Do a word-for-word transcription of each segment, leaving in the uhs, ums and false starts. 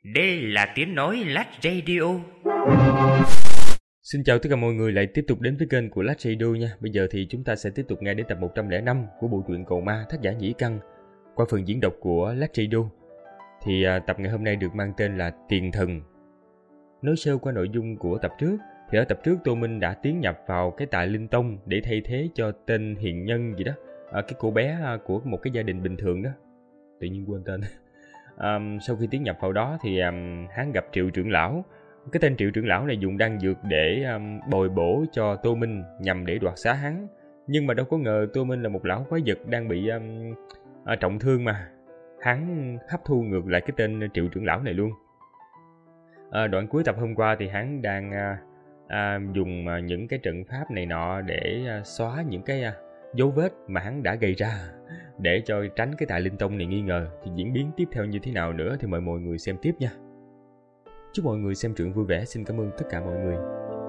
Đây là tiếng nói Lát Radio. Xin chào tất cả mọi người lại tiếp tục đến với kênh của Lát Radio nha. Bây giờ thì chúng ta sẽ tiếp tục nghe đến tập một trăm lẻ năm của bộ truyện Cầu Ma tác giả Nhĩ Căn qua phần diễn đọc của Lát Radio. Thì à, tập ngày hôm nay được mang tên là Tiền Thần. Nói sơ qua nội dung của tập trước, thì ở tập trước Tô Minh đã tiến nhập vào cái Tà Linh Tông để thay thế cho tên hiền nhân gì đó, à, cái cô bé của một cái gia đình bình thường đó. Tự nhiên quên tên. À, sau khi tiến nhập vào đó thì um, hắn gặp Triệu trưởng lão. Cái tên Triệu trưởng lão này dùng đan dược để um, bồi bổ cho Tô Minh nhằm để đoạt xá hắn. Nhưng mà đâu có ngờ Tô Minh là một lão quái vật đang bị um, à, trọng thương mà. Hắn hấp thu ngược lại cái tên Triệu trưởng lão này luôn. À, đoạn cuối tập hôm qua thì hắn đang à, à, dùng à, những cái trận pháp này nọ để à, xóa những cái à, dấu vết mà hắn đã gây ra, để cho tránh cái Tà Linh Tông này nghi ngờ. Thì diễn biến tiếp theo như thế nào nữa thì mời mọi người xem tiếp nha. Chúc mọi người xem truyện vui vẻ. Xin cảm ơn tất cả mọi người.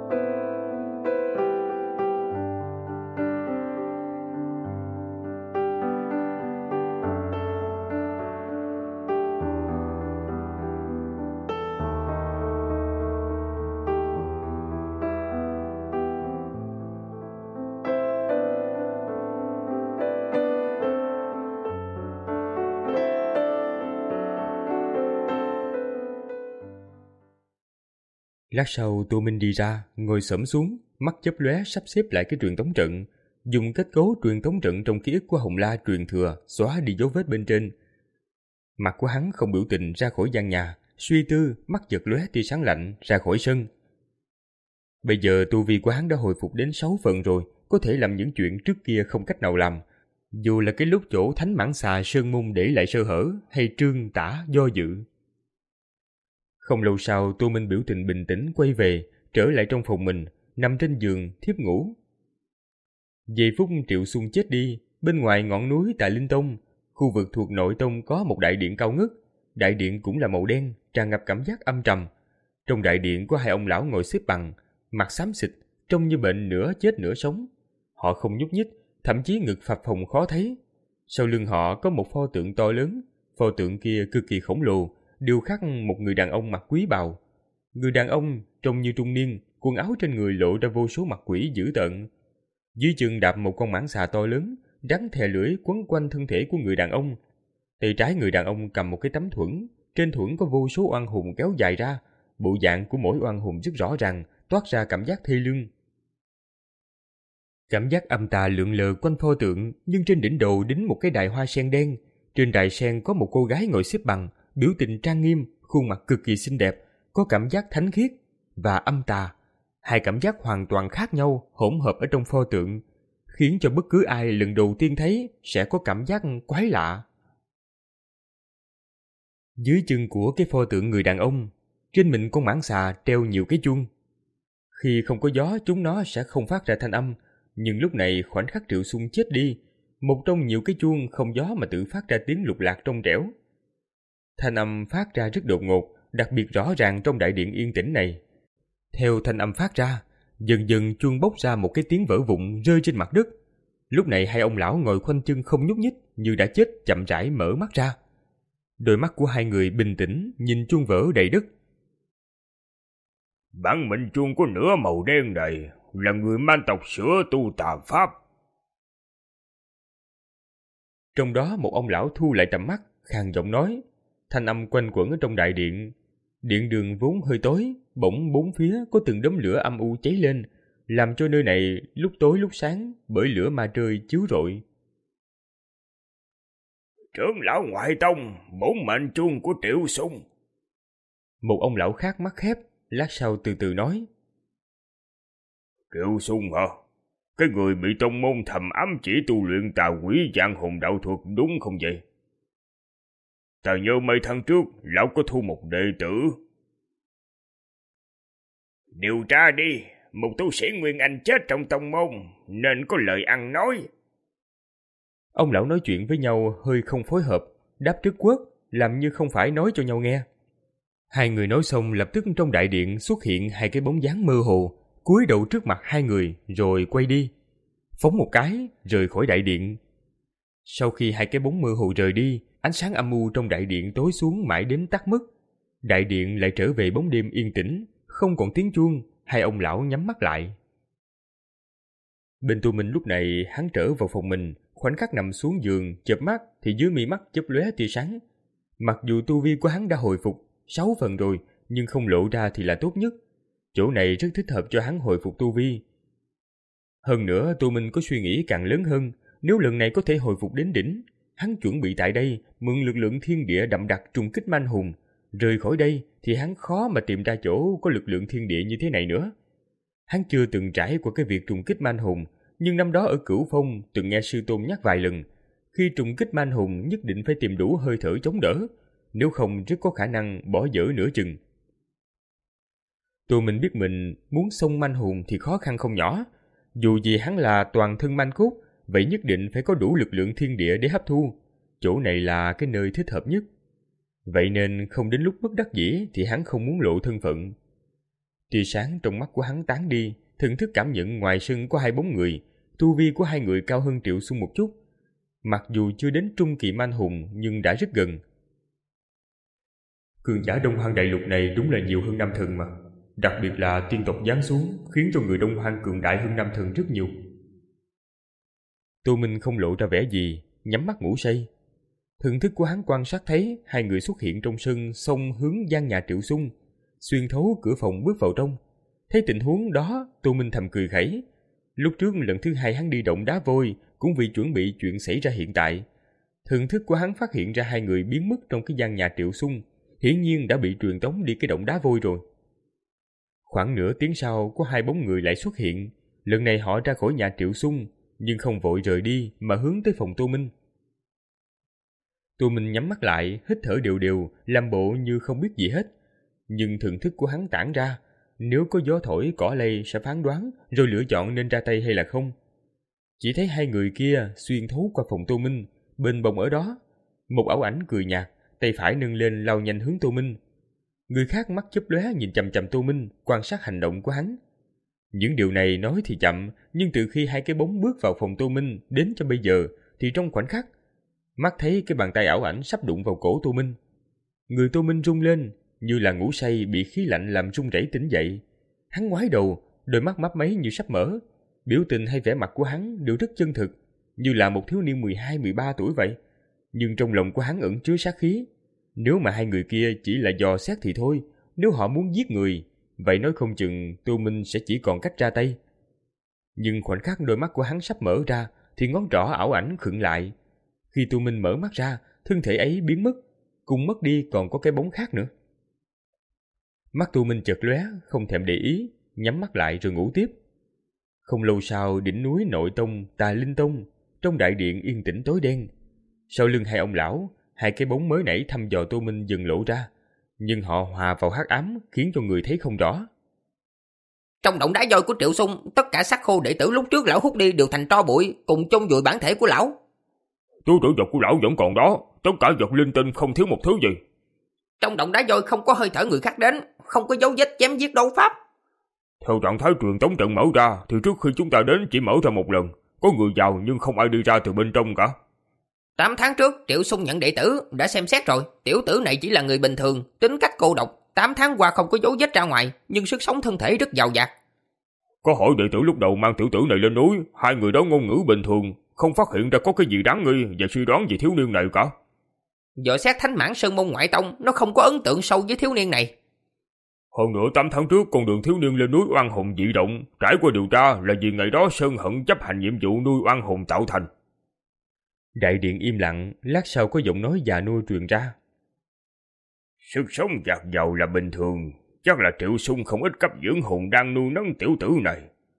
Lát sau Tô Minh đi ra, ngồi xổm xuống, mắt chớp lóe sắp xếp lại cái truyền tống trận, dùng kết cấu truyền tống trận trong ký ức của Hồng La truyền thừa xóa đi dấu vết bên trên. Mặt của hắn không biểu tình ra khỏi gian nhà, suy tư, mắt chợt lóe tia sáng lạnh ra khỏi sân. Bây giờ tu vi của hắn đã hồi phục đến sáu phần rồi, có thể làm những chuyện trước kia không cách nào làm. Dù là cái lúc chỗ Thánh Mãng Xà Sơn Môn để lại sơ hở, hay Trương Tả do dự. Không lâu sau, Tô Minh biểu tình bình tĩnh quay về, trở lại trong phòng mình, nằm trên giường thiếp ngủ. Giây phút Triệu Xuân chết đi, bên ngoài ngọn núi Tà Linh Tông, khu vực thuộc nội tông có một đại điện cao ngất. Đại điện cũng là màu đen, tràn ngập cảm giác âm trầm. Trong đại điện có hai ông lão ngồi xếp bằng, mặt xám xịt, trông như bệnh nửa chết nửa sống. Họ không nhúc nhích, thậm chí ngực phập phồng khó thấy. Sau lưng họ có một pho tượng to lớn, pho tượng kia cực kỳ khổng lồ, điêu khắc một người đàn ông mặc quý bào. Người đàn ông trông như trung niên, quần áo trên người lộ ra vô số mặt quỷ dữ tợn. Dưới chân đạp một con mãng xà to lớn, rắn thè lưỡi quấn quanh thân thể của người đàn ông. Tay trái người đàn ông cầm một cái tấm thuẫn, trên thuẫn có vô số oan hồn kéo dài ra, bộ dạng của mỗi oan hồn rất rõ ràng, toát ra cảm giác thê lương. Cảm giác âm tà lượn lờ quanh pho tượng, nhưng trên đỉnh đầu đính một cái đài hoa sen đen. Trên đài sen có một cô gái ngồi xếp bằng, biểu tình trang nghiêm, khuôn mặt cực kỳ xinh đẹp, có cảm giác thánh khiết và âm tà. Hai cảm giác hoàn toàn khác nhau hỗn hợp ở trong pho tượng, khiến cho bất cứ ai lần đầu tiên thấy sẽ có cảm giác quái lạ. Dưới chân của cái pho tượng người đàn ông, trên mình con mãng xà treo nhiều cái chuông. Khi không có gió, chúng nó sẽ không phát ra thanh âm, nhưng lúc này khoảnh khắc Triệu Xuân chết đi, một trong nhiều cái chuông không gió mà tự phát ra tiếng lục lạc trong trẻo. Thanh âm phát ra rất đột ngột, đặc biệt rõ ràng trong đại điện yên tĩnh này. Theo thanh âm phát ra, dần dần chuông bốc ra một cái tiếng vỡ vụn rơi trên mặt đất. Lúc này hai ông lão ngồi khoanh chân không nhúc nhích, như đã chết, chậm rãi mở mắt ra. Đôi mắt của hai người bình tĩnh nhìn chuông vỡ đầy đất. Bản mệnh chuông có nửa màu đen này là người man tộc sửa tu tà pháp. Trong đó một ông lão thu lại tầm mắt, khàn giọng nói. Thanh âm quanh quẩn ở trong đại điện. Điện đường vốn hơi tối, bỗng bốn phía có từng đốm lửa âm u cháy lên, làm cho nơi này lúc tối lúc sáng bởi lửa ma trời chiếu rọi. Trưởng lão ngoại tông, bổn mệnh chuông của Triệu Xuân. Một ông lão khác mắt khép, lát sau từ từ nói. Triệu Xuân hả? Cái người bị tông môn thầm ám chỉ tu luyện tà quỷ dạng hồn đạo thuật đúng không vậy? Ta nhớ mấy tháng trước, lão có thu một đệ tử. Điều tra đi, một tu sĩ Nguyên Anh chết trong tông môn, nên có lời ăn nói. Ông lão nói chuyện với nhau hơi không phối hợp, đáp trước quớt, làm như không phải nói cho nhau nghe. Hai người nói xong lập tức trong đại điện xuất hiện hai cái bóng dáng mơ hồ, cúi đầu trước mặt hai người rồi quay đi. Phóng một cái, rời khỏi đại điện. Sau khi hai cái bóng mơ hồ rời đi, ánh sáng âm u trong đại điện tối xuống mãi đến tắt mất. Đại điện lại trở về bóng đêm yên tĩnh, không còn tiếng chuông. Hai ông lão nhắm mắt lại. Bên Tô Minh lúc này hắn trở vào phòng mình, khoảnh khắc nằm xuống giường, chợp mắt thì dưới mi mắt chớp lóe tia sáng. Mặc dù tu vi của hắn đã hồi phục sáu phần rồi, nhưng không lộ ra thì là tốt nhất. Chỗ này rất thích hợp cho hắn hồi phục tu vi. Hơn nữa, Tô Minh có suy nghĩ càng lớn hơn, nếu lần này có thể hồi phục đến đỉnh, hắn chuẩn bị tại đây mượn lực lượng thiên địa đậm đặc trùng kích manh hùng. Rời khỏi đây thì hắn khó mà tìm ra chỗ có lực lượng thiên địa như thế này nữa. Hắn chưa từng trải qua cái việc trùng kích manh hùng, nhưng năm đó ở Cửu Phong từng nghe sư tôn nhắc vài lần, khi trùng kích manh hùng nhất định phải tìm đủ hơi thở chống đỡ, nếu không rất có khả năng bỏ dở nửa chừng. Tô Minh biết mình muốn xông manh hùng thì khó khăn không nhỏ, dù gì hắn là toàn thân manh cốt, vậy nhất định phải có đủ lực lượng thiên địa để hấp thu, chỗ này là cái nơi thích hợp nhất. Vậy nên không đến lúc bất đắc dĩ thì hắn không muốn lộ thân phận. Tia sáng trong mắt của hắn tán đi, thần thức cảm nhận ngoài sân có hai bóng người, tu vi của hai người cao hơn Triệu Xung một chút. Mặc dù chưa đến trung kỳ manh hùng nhưng đã rất gần. Cường giả Đông Hoang đại lục này đúng là nhiều hơn Nam Thần mà. Đặc biệt là tiên tộc giáng xuống khiến cho người Đông Hoang cường đại hơn Nam Thần rất nhiều. Tô Minh không lộ ra vẻ gì, nhắm mắt ngủ say. Thần thức của hắn quan sát thấy hai người xuất hiện trong sân xông hướng gian nhà Triệu Xung, xuyên thấu cửa phòng bước vào trong. Thấy tình huống đó, Tô Minh thầm cười khẩy. Lúc trước lần thứ hai hắn đi động đá vôi cũng vì chuẩn bị chuyện xảy ra hiện tại. Thần thức của hắn phát hiện ra hai người biến mất trong cái gian nhà Triệu Xung, hiển nhiên đã bị truyền tống đi cái động đá vôi rồi. Khoảng nửa tiếng sau có hai bóng người lại xuất hiện, lần này họ ra khỏi nhà Triệu Xung, nhưng không vội rời đi mà hướng tới phòng Tô Minh. Tô Minh nhắm mắt lại, hít thở đều đều, làm bộ như không biết gì hết. Nhưng thần thức của hắn tản ra, nếu có gió thổi cỏ lay sẽ phán đoán rồi lựa chọn nên ra tay hay là không. Chỉ thấy hai người kia xuyên thấu qua phòng Tô Minh, bên bồng ở đó. Một ảo ảnh cười nhạt, tay phải nâng lên lao nhanh hướng Tô Minh. Người khác mắt chớp lóe nhìn chằm chằm Tô Minh, quan sát hành động của hắn. Những điều này nói thì chậm, nhưng từ khi hai cái bóng bước vào phòng Tô Minh đến cho bây giờ thì trong khoảnh khắc, mắt thấy cái bàn tay ảo ảnh sắp đụng vào cổ Tô Minh. Người Tô Minh rung lên, như là ngủ say bị khí lạnh làm run rẩy tỉnh dậy. Hắn ngoái đầu, đôi mắt mấp máy như sắp mở. Biểu tình hay vẻ mặt của hắn đều rất chân thực, như là một thiếu niên mười hai mười ba tuổi vậy. Nhưng trong lòng của hắn ẩn chứa sát khí. Nếu mà hai người kia chỉ là dò xét thì thôi, nếu họ muốn giết người, vậy nói không chừng Tô Minh sẽ chỉ còn cách ra tay. Nhưng khoảnh khắc đôi mắt của hắn sắp mở ra thì ngón trỏ ảo ảnh khựng lại. Khi Tô Minh mở mắt ra, thân thể ấy biến mất, cùng mất đi còn có cái bóng khác nữa. Mắt Tô Minh chợt lóe, không thèm để ý, nhắm mắt lại rồi ngủ tiếp. Không lâu sau, đỉnh núi Nội Tông, Tà Linh Tông, trong đại điện yên tĩnh tối đen. Sau lưng hai ông lão, hai cái bóng mới nãy thăm dò Tô Minh dần lộ ra, nhưng họ hòa vào hắc ám khiến cho người thấy không rõ. Trong động đá vôi của Triệu Xung, tất cả xác khô đệ tử lúc trước lão hút đi đều thành tro bụi, cùng chôn vùi bản thể của lão. Túi trữ vật của lão vẫn còn đó, tất cả vật linh tinh không thiếu một thứ gì. Trong động đá vôi không có hơi thở người khác đến, không có dấu vết chém giết đấu pháp. Theo trạng thái truyền tống trận mở ra thì trước khi chúng ta đến chỉ mở ra một lần, có người vào nhưng không ai đi ra từ bên trong cả. Tám tháng trước Triệu Xung nhận đệ tử, đã xem xét rồi, tiểu tử này chỉ là người bình thường, tính cách cô độc. Tám tháng qua không có dấu vết ra ngoài, nhưng sức sống thân thể rất giàu dạt. Có hỏi đệ tử lúc đầu mang tiểu tử này lên núi, hai người đó ngôn ngữ bình thường, không phát hiện ra có cái gì đáng nghi và suy đoán về thiếu niên này cả. Dò xét Thánh Mãn Sơn Môn ngoại tông, nó không có ấn tượng sâu với thiếu niên này. Hơn nữa tám tháng trước con đường thiếu niên lên núi oan hồn dị động, trải qua điều tra là vì ngày đó Sơn Hận chấp hành nhiệm vụ nuôi oan hồn tạo thành. Đại điện im lặng, lát sau có giọng nói già nua truyền ra. Sức sống dạt dào là bình thường, chắc là Triệu Xung không ít cấp dưỡng hồn đang nuôi nấng tiểu tử này.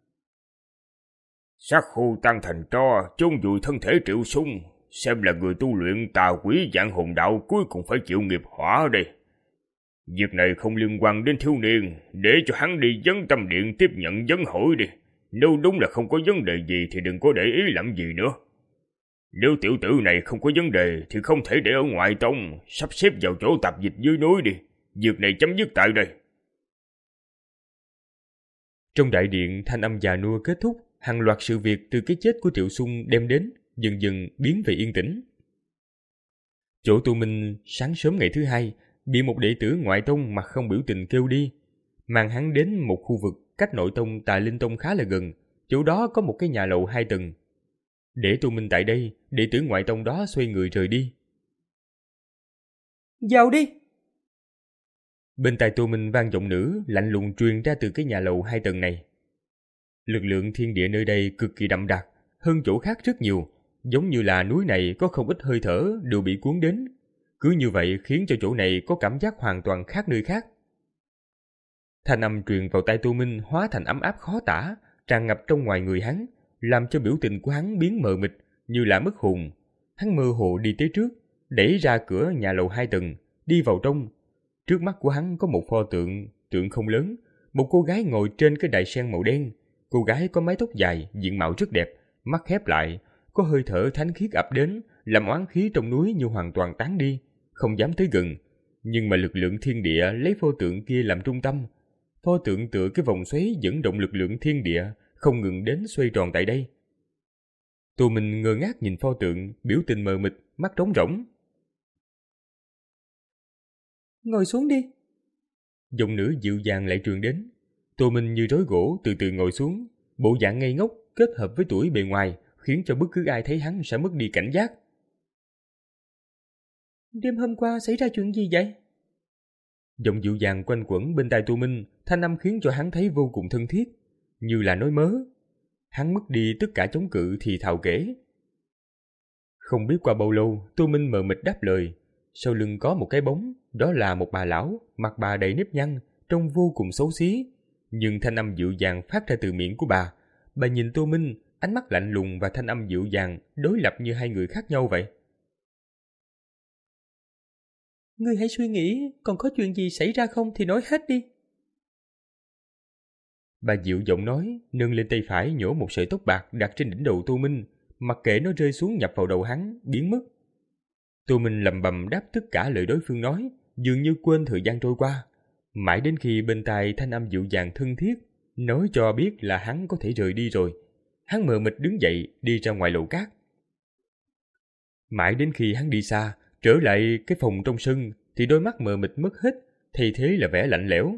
Xác khô tan thành tro, chôn vùi thân thể Triệu Xung, xem là người tu luyện tà quỷ dạng hồn đạo cuối cùng phải chịu nghiệp hỏa đây. Việc này không liên quan đến thiếu niên, để cho hắn đi Vấn Tâm Điện tiếp nhận vấn hỏi đi. Nếu đúng là không có vấn đề gì thì đừng có để ý làm gì nữa. Nếu tiểu tử này không có vấn đề thì không thể để ở ngoại tông, sắp xếp vào chỗ tạp dịch dưới núi đi. Việc này chấm dứt tại đây. Trong đại điện, thanh âm già nua kết thúc, hàng loạt sự việc từ cái chết của Triệu Xung đem đến, dần dần biến về yên tĩnh. Chỗ Tô Minh sáng sớm ngày thứ hai, bị một đệ tử ngoại tông mặt không biểu tình kêu đi, mang hắn đến một khu vực cách nội tông Tà Linh Tông khá là gần, chỗ đó có một cái nhà lầu hai tầng. Để Tô Minh tại đây, đệ tử ngoại tông đó xoay người rời đi. Vào đi! Bên tai Tô Minh vang giọng nữ lạnh lùng truyền ra từ cái nhà lầu hai tầng này. Lực lượng thiên địa nơi đây cực kỳ đậm đặc, hơn chỗ khác rất nhiều, giống như là núi này có không ít hơi thở đều bị cuốn đến. Cứ như vậy khiến cho chỗ này có cảm giác hoàn toàn khác nơi khác. Thanh âm truyền vào tai Tô Minh hóa thành ấm áp khó tả, tràn ngập trong ngoài người hắn, làm cho biểu tình của hắn biến mờ mịt, như là mất hồn. Hắn mơ hồ đi tới trước, đẩy ra cửa nhà lầu hai tầng, đi vào trong. Trước mắt của hắn có một pho tượng, tượng không lớn, một cô gái ngồi trên cái đài sen màu đen. Cô gái có mái tóc dài, diện mạo rất đẹp, mắt khép lại, có hơi thở thánh khiết ập đến, làm oán khí trong núi như hoàn toàn tán đi, không dám tới gần. Nhưng mà lực lượng thiên địa lấy pho tượng kia làm trung tâm. Pho tượng tựa cái vòng xoáy dẫn động lực lượng thiên địa, không ngừng đến xoay tròn tại đây. Tô Minh ngơ ngác nhìn pho tượng, biểu tình mờ mịt, mắt trống rỗng. Ngồi xuống đi. Giọng nữ dịu dàng lại truyền đến. Tô Minh như rối gỗ từ từ ngồi xuống, bộ dạng ngây ngốc kết hợp với tuổi bề ngoài khiến cho bất cứ ai thấy hắn sẽ mất đi cảnh giác. Đêm hôm qua xảy ra chuyện gì vậy? Giọng dịu dàng quanh quẩn bên tai Tô Minh, thanh âm khiến cho hắn thấy vô cùng thân thiết, như là nói mớ. Hắn mất đi tất cả chống cự thì thào kể. Không biết qua bao lâu, Tô Minh mờ mịt đáp lời. Sau lưng có một cái bóng, đó là một bà lão, mặt bà đầy nếp nhăn, trông vô cùng xấu xí. Nhưng thanh âm dịu dàng phát ra từ miệng của bà. Bà nhìn Tô Minh, ánh mắt lạnh lùng và thanh âm dịu dàng đối lập như hai người khác nhau vậy. Ngươi hãy suy nghĩ, còn có chuyện gì xảy ra không thì nói hết đi. Bà dịu giọng nói, nâng lên tay phải nhổ một sợi tóc bạc đặt trên đỉnh đầu Tô Minh, mặc kệ nó rơi xuống nhập vào đầu hắn, biến mất. Tô Minh lầm bầm đáp tất cả lời đối phương nói, dường như quên thời gian trôi qua. Mãi đến khi bên tai thanh âm dịu dàng thân thiết, nói cho biết là hắn có thể rời đi rồi. Hắn mờ mịt đứng dậy, đi ra ngoài lầu cát. Mãi đến khi hắn đi xa, trở lại cái phòng trong sân, thì đôi mắt mờ mịt mất hết, thay thế là vẻ lạnh lẽo.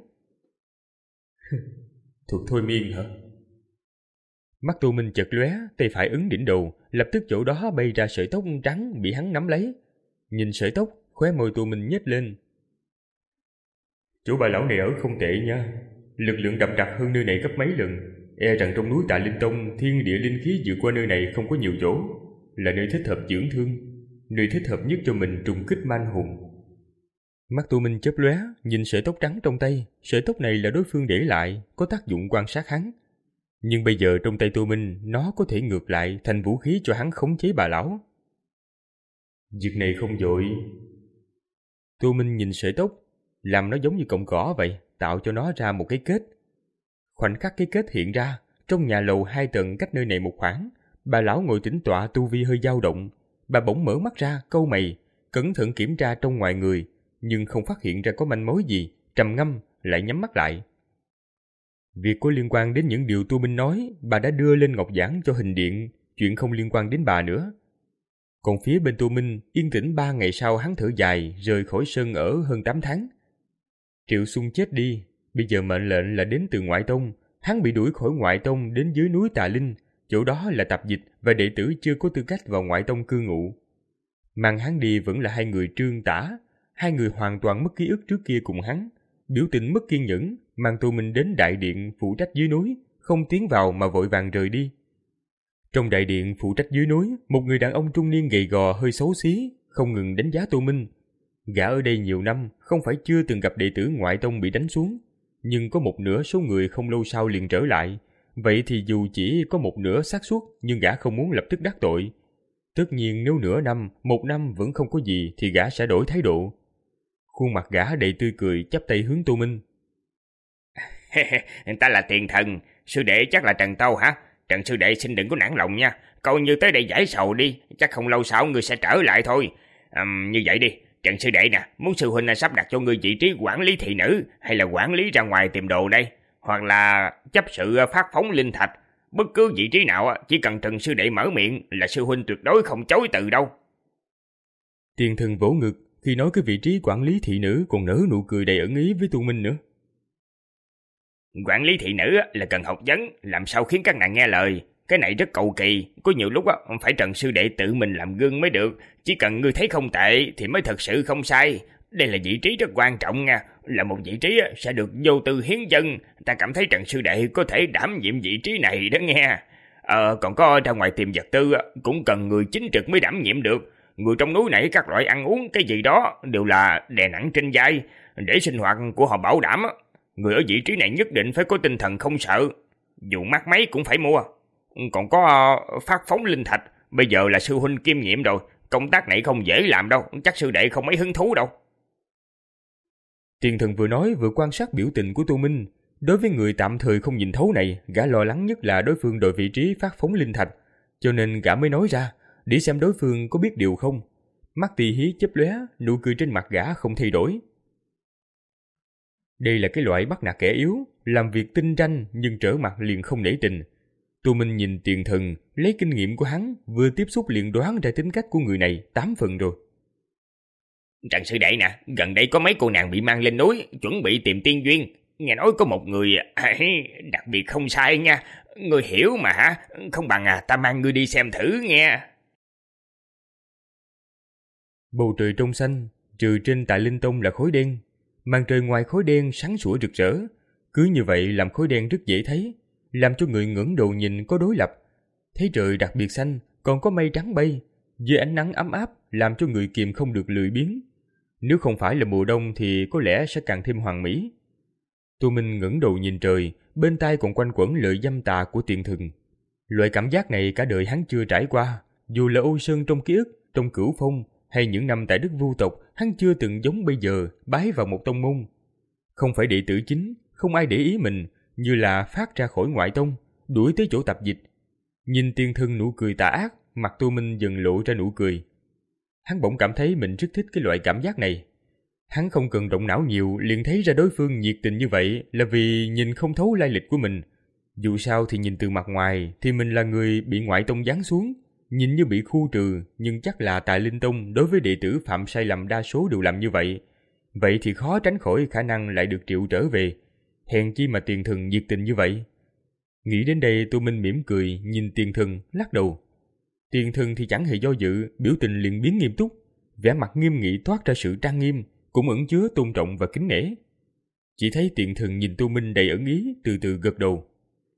Thuật thôi miên hả? Mắt Tô Minh chợt lóe, tay phải ấn đỉnh đầu, lập tức chỗ đó bay ra sợi tóc trắng bị hắn nắm lấy. Nhìn sợi tóc, khóe môi Tô Minh nhếch lên. Chỗ bà lão này ở không tệ nha, lực lượng đậm đặc hơn nơi này gấp mấy lần. E rằng trong núi Tà Linh Tông, thiên địa linh khí vượt qua nơi này không có nhiều chỗ, là nơi thích hợp dưỡng thương, nơi thích hợp nhất cho mình trùng kích man hồn. Mắt Tô Minh chớp lóe, nhìn sợi tóc trắng trong tay. Sợi tóc này là đối phương để lại, có tác dụng quan sát hắn. Nhưng bây giờ trong tay Tô Minh, nó có thể ngược lại thành vũ khí cho hắn khống chế bà lão. Việc này không vội. Tô Minh nhìn sợi tóc, làm nó giống như cọng cỏ vậy, tạo cho nó ra một cái kết. Khoảnh khắc cái kết hiện ra, trong nhà lầu hai tầng cách nơi này một khoảng, bà lão ngồi tĩnh tọa tu vi hơi dao động. Bà bỗng mở mắt ra, cau mày, cẩn thận kiểm tra trong ngoài người, nhưng không phát hiện ra có manh mối gì, trầm ngâm, lại nhắm mắt lại. Việc có liên quan đến những điều Tô Minh nói, bà đã đưa lên ngọc giảng cho hình điện, chuyện không liên quan đến bà nữa. Còn phía bên Tô Minh, yên tĩnh ba ngày sau hắn thở dài, rời khỏi sân ở hơn tám tháng. Triệu Xung chết đi, bây giờ mệnh lệnh là đến từ ngoại tông, hắn bị đuổi khỏi ngoại tông đến dưới núi Tà Linh, chỗ đó là tạp dịch và đệ tử chưa có tư cách vào ngoại tông cư ngụ. Mang hắn đi vẫn là hai người Trương Tả, hai người hoàn toàn mất ký ức trước kia cùng hắn, biểu tình mất kiên nhẫn, mang Tô Minh đến đại điện phụ trách dưới núi, không tiến vào mà vội vàng rời đi. Trong đại điện phụ trách dưới núi, một người đàn ông trung niên gầy gò hơi xấu xí, không ngừng đánh giá Tô Minh. Gã ở đây nhiều năm, không phải chưa từng gặp đệ tử ngoại tông bị đánh xuống, nhưng có một nửa số người không lâu sau liền trở lại. Vậy thì dù chỉ có một nửa xác suất, nhưng gã không muốn lập tức đắc tội. Tất nhiên nếu nửa năm, một năm vẫn không có gì thì gã sẽ đổi thái độ. Khuôn mặt gã đầy tươi cười, chắp tay hướng Tô Minh. Ta là Tiền Thần, sư đệ chắc là Trần Tâu hả? Trần sư đệ xin đừng có nản lòng nha, coi như tới đây giải sầu đi, chắc không lâu sau người sẽ trở lại thôi. À, như vậy đi, Trần sư đệ nè, muốn sư huynh sắp đặt cho ngươi vị trí quản lý thị nữ, hay là quản lý ra ngoài tìm đồ đây, hoặc là chấp sự phát phóng linh thạch, bất cứ vị trí nào chỉ cần Trần sư đệ mở miệng là sư huynh tuyệt đối không chối từ đâu. Tiền Thần vỗ ngực, khi nói cái vị trí quản lý thị nữ còn nở nụ cười đầy ẩn ý với Tô Minh nữa. Quản lý thị nữ là cần học vấn, làm sao khiến các nàng nghe lời. Cái này rất cầu kỳ, có nhiều lúc phải Trần sư đệ tự mình làm gương mới được. Chỉ cần ngươi thấy không tệ thì mới thật sự không sai. Đây là vị trí rất quan trọng nha, là một vị trí sẽ được vô tư hiến dân. Ta cảm thấy Trần sư đệ có thể đảm nhiệm vị trí này đó nghe. Ờ, còn có ra ngoài tìm vật tư cũng cần người chính trực mới đảm nhiệm được. Người trong núi này các loại ăn uống cái gì đó đều là đè nặng trên vai. Để sinh hoạt của họ bảo đảm, người ở vị trí này nhất định phải có tinh thần không sợ. Dù mắc mấy cũng phải mua. Còn có phát phóng linh thạch, bây giờ là sư huynh kiêm nhiệm rồi. Công tác này không dễ làm đâu, chắc sư đệ không mấy hứng thú đâu. Tiền Thần vừa nói vừa quan sát biểu tình của Tô Minh. Đối với người tạm thời không nhìn thấu này, gã lo lắng nhất là đối phương đòi vị trí phát phóng linh thạch, cho nên gã mới nói ra, để xem đối phương có biết điều không. Mắt tì hí chớp lóe, nụ cười trên mặt gã không thay đổi. Đây là cái loại bắt nạt kẻ yếu, làm việc tinh ranh nhưng trở mặt liền không nể tình. Tô Minh nhìn Tiền Thần, lấy kinh nghiệm của hắn, vừa tiếp xúc liền đoán ra tính cách của người này tám phần rồi. Trần sư đệ nè, gần đây có mấy cô nàng bị mang lên núi, chuẩn bị tìm tiên duyên. Nghe nói có một người đặc biệt không sai nha. Người hiểu mà hả? Không bằng à, ta mang ngươi đi xem thử nghe. Bầu trời trong xanh, trừ trên Tại Linh Tông là khối đen. Màn trời ngoài khối đen sáng sủa rực rỡ. Cứ như vậy làm khối đen rất dễ thấy, làm cho người ngẩng đầu nhìn có đối lập. Thấy trời đặc biệt xanh, còn có mây trắng bay, dưới ánh nắng ấm áp làm cho người kìm không được lười biếng. Nếu không phải là mùa đông thì có lẽ sẽ càng thêm hoàn mỹ. Tô Minh ngẩng đầu nhìn trời, bên tai còn quanh quẩn lời dâm tà của Tiền Thần. Loại cảm giác này cả đời hắn chưa trải qua, dù là Âu Sơn trong ký ức, trong Cửu Phong hay những năm tại đất Vu tộc, hắn chưa từng giống bây giờ bái vào một tông môn. Không phải đệ tử chính, không ai để ý mình, như là phát ra khỏi ngoại tông, đuổi tới chỗ tập dịch. Nhìn Tiền Thần nụ cười tà ác, mặt Tô Minh dần lộ ra nụ cười. Hắn bỗng cảm thấy mình rất thích cái loại cảm giác này. Hắn không cần động não nhiều liền thấy ra đối phương nhiệt tình như vậy là vì nhìn không thấu lai lịch của mình. Dù sao thì nhìn từ mặt ngoài thì mình là người bị ngoại tông giáng xuống, nhìn như bị khu trừ, nhưng chắc là Tại Linh Tông đối với đệ tử phạm sai lầm đa số đều làm như vậy. Vậy thì khó tránh khỏi khả năng lại được triệu trở về. Hèn chi mà Tiền Thần nhiệt tình như vậy. Nghĩ đến đây Tô Minh mỉm cười nhìn Tiền Thần lắc đầu. Tiền Thần thì chẳng hề do dự, biểu tình liền biến nghiêm túc, vẻ mặt nghiêm nghị toát ra sự trang nghiêm, cũng ẩn chứa tôn trọng và kính nể. Chỉ thấy Tiền Thần nhìn Tô Minh đầy ẩn ý, từ từ gật đầu.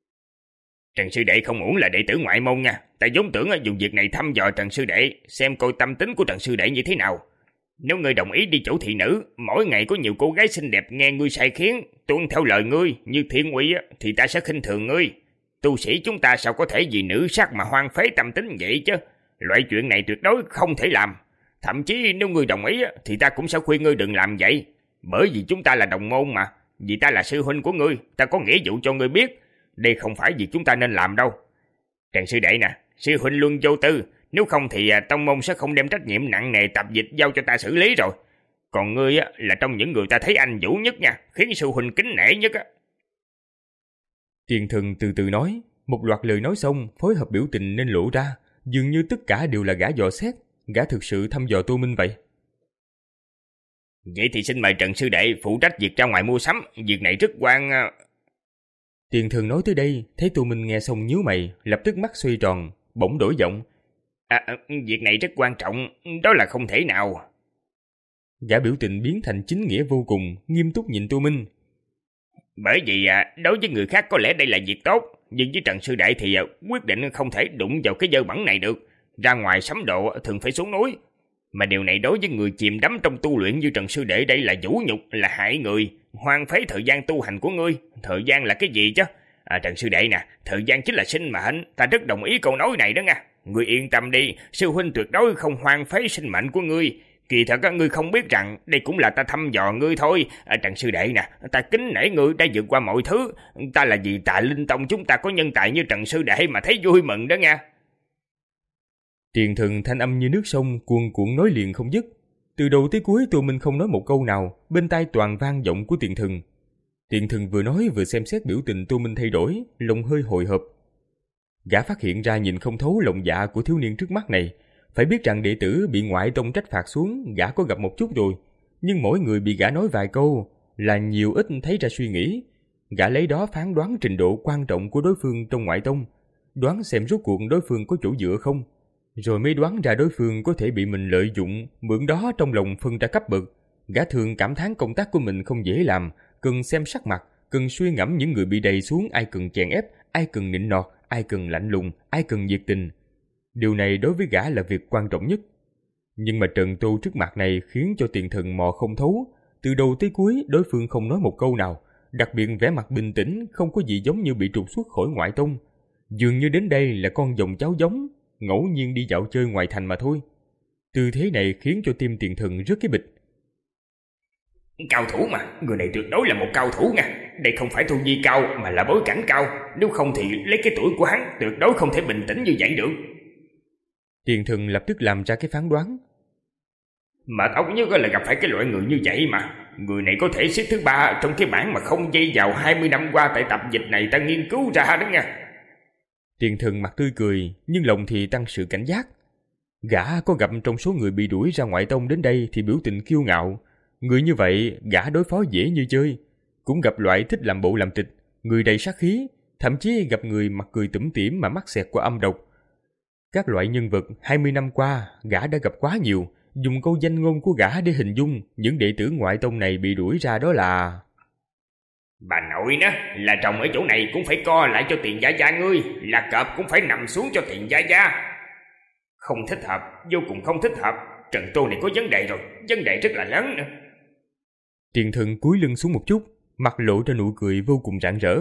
Trần sư đệ không uổng là đệ tử ngoại môn nha. Ta vốn tưởng dùng việc này thăm dò Trần sư đệ, xem coi tâm tính của Trần sư đệ như thế nào. Nếu ngươi đồng ý đi chỗ thị nữ, mỗi ngày có nhiều cô gái xinh đẹp nghe ngươi sai khiến, tuân theo lời ngươi như thiên uy, thì ta sẽ khinh thường ngươi. Tu sĩ chúng ta sao có thể vì nữ sắc mà hoang phế tâm tính vậy chứ? Loại chuyện này tuyệt đối không thể làm. Thậm chí nếu ngươi đồng ý thì ta cũng sẽ khuyên ngươi đừng làm vậy. Bởi vì chúng ta là đồng môn mà. Vì ta là sư huynh của ngươi, ta có nghĩa vụ cho ngươi biết. Đây không phải việc chúng ta nên làm đâu. Trần sư đệ nè, sư huynh luôn vô tư. Nếu không thì tông môn sẽ không đem trách nhiệm nặng nề tập dịch giao cho ta xử lý rồi. Còn ngươi là trong những người ta thấy anh vũ nhất nha, khiến sư huynh kính nể nhất á. Tiền Thần từ từ nói, một loạt lời nói xong, phối hợp biểu tình nên lộ ra, dường như tất cả đều là gã dò xét, gã thực sự thăm dò Tô Minh vậy. Vậy thì xin mời Trần sư đệ phụ trách việc ra ngoài mua sắm, việc này rất quan. Tiền Thần nói tới đây, thấy Tô Minh nghe xong nhíu mày, lập tức mắt xoay tròn, bỗng đổi giọng. À, việc này rất quan trọng, đó là không thể nào. Gã biểu tình biến thành chính nghĩa vô cùng, nghiêm túc nhìn Tô Minh. Bởi vì đối với người khác có lẽ đây là việc tốt, nhưng với Trần sư đệ thì quyết định không thể đụng vào cái dơ bẩn này được. Ra ngoài sắm độ thường phải xuống núi. Mà điều này đối với người chìm đắm trong tu luyện như Trần sư đệ đây là vũ nhục, là hại người, hoang phế thời gian tu hành của ngươi. Thời gian là cái gì chứ? À, Trần sư đệ nè, thời gian chính là sinh mệnh, ta rất đồng ý câu nói này đó nha. Ngươi yên tâm đi, sư huynh tuyệt đối không hoang phế sinh mệnh của ngươi. Kỳ thật á, ngươi không biết rằng đây cũng là ta thăm dò ngươi thôi. À, Trần sư đệ nè, ta kính nể ngươi đã vượt qua mọi thứ. Ta là vì Tại Linh Tông chúng ta có nhân tài như Trần sư đệ mà thấy vui mừng đó nha. Tiền Thần thanh âm như nước sông cuồn cuộn nói liền không dứt. Từ đầu tới cuối Tô Minh không nói một câu nào, bên tai toàn vang giọng của Tiền Thần. Tiền Thần vừa nói vừa xem xét biểu tình Tô Minh thay đổi, lòng hơi hồi hộp. Gã phát hiện ra nhìn không thấu lòng dạ của thiếu niên trước mắt này, Phải biết rằng đệ tử bị ngoại tông trách phạt xuống, gã có gặp một chút rồi, nhưng mỗi người bị gã nói vài câu là nhiều ít thấy ra suy nghĩ. Gã lấy đó phán đoán trình độ quan trọng của đối phương trong ngoại tông, đoán xem rốt cuộc đối phương có chỗ dựa không, rồi mới đoán ra đối phương có thể bị mình lợi dụng, mượn đó trong lòng phân ra cấp bậc. Gã thường cảm thán công tác của mình không dễ làm, cần xem sắc mặt, cần suy ngẫm những người bị đầy xuống, ai cần chèn ép, ai cần nịnh nọt, ai cần lạnh lùng, ai cần nhiệt tình. Điều này đối với gã là việc quan trọng nhất. Nhưng mà trận tu trước mặt này khiến cho Tiền Thần mò không thấu. Từ đầu tới cuối đối phương không nói một câu nào, đặc biệt vẻ mặt bình tĩnh, không có gì giống như bị trục xuất khỏi ngoại tông. Dường như đến đây là con dòng cháu giống, ngẫu nhiên đi dạo chơi ngoài thành mà thôi. Tư thế này khiến cho tim Tiền Thần rất cái bịch. Cao thủ mà, người này tuyệt đối là một cao thủ nha. Đây không phải tu vi cao mà là bối cảnh cao. Nếu không thì lấy cái tuổi của hắn tuyệt đối không thể bình tĩnh như vậy được. Tiền Thần lập tức làm ra cái phán đoán. Mà ốc nhất là gặp phải cái loại người như vậy mà. Người này có thể xếp thứ ba trong cái bảng mà không dây vào hai mươi năm qua tại tập dịch này ta nghiên cứu ra đó nha. Tiền Thần mặt tươi cười, nhưng lòng thì tăng sự cảnh giác. Gã có gặp trong số người bị đuổi ra ngoại tông đến đây thì biểu tình kiêu ngạo. Người như vậy gã đối phó dễ như chơi. Cũng gặp loại thích làm bộ làm tịch, người đầy sát khí, thậm chí gặp người mặt cười tủm tỉm mà mắc xẹt qua âm độc. Các loại nhân vật hai mươi năm qua gã đã gặp quá nhiều. Dùng câu danh ngôn của gã để hình dung những đệ tử ngoại tông này bị đuổi ra đó là: bà nội nó là chồng ở chỗ này cũng phải co lại cho Tiền gia gia ngươi, là cọp cũng phải nằm xuống cho Tiền gia gia. Không thích hợp, vô cùng không thích hợp. Trần Tô này có vấn đề rồi, vấn đề rất là lớn nữa. Tiền Thần cúi lưng xuống một chút, mặt lộ ra nụ cười vô cùng rạng rỡ.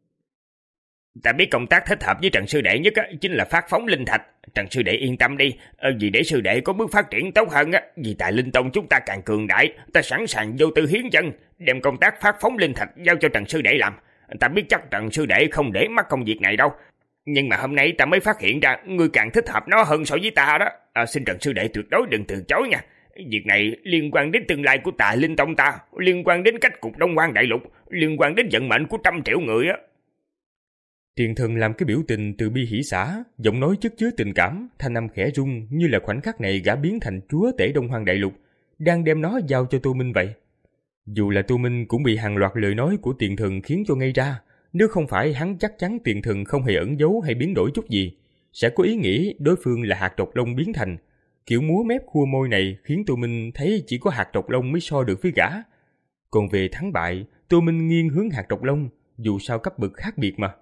Ta biết công tác thích hợp với Trần sư đệ nhất á, chính là phát phóng linh thạch. Trần sư đệ yên tâm đi, vì để sư đệ có bước phát triển tốt hơn á, vì tại Linh Tông chúng ta càng cường đại, ta sẵn sàng vô tư hiến dân, đem công tác phát phóng linh thạch giao cho Trần sư đệ làm. Ta biết chắc Trần sư đệ không để mắt công việc này đâu, nhưng mà hôm nay ta mới phát hiện ra ngươi càng thích hợp nó hơn so với ta đó. À, xin Trần sư đệ tuyệt đối đừng từ chối nha. Việc này liên quan đến tương lai của Tà Linh Tông ta, liên quan đến cách cục Đông Hoang Đại Lục, liên quan đến vận mệnh của trăm triệu người á. Tiền Thần làm cái biểu tình từ bi hỷ xả, giọng nói chất chứa tình cảm, thanh âm khẽ rung như là khoảnh khắc này gã biến thành chúa tể Đông Hoang Đại Lục, đang đem nó giao cho Tô Minh vậy. Dù là Tô Minh cũng bị hàng loạt lời nói của Tiền Thần khiến cho ngây ra, nếu không phải hắn chắc chắn Tiền Thần không hề ẩn giấu hay biến đổi chút gì, sẽ có ý nghĩ đối phương là hạt độc lông biến thành. Kiểu múa mép khua môi này khiến Tô Minh thấy chỉ có hạt độc lông mới so được với gã. Còn về thắng bại, Tô Minh nghiêng hướng hạt độc lông, dù sao cấp bậc khác biệt mà.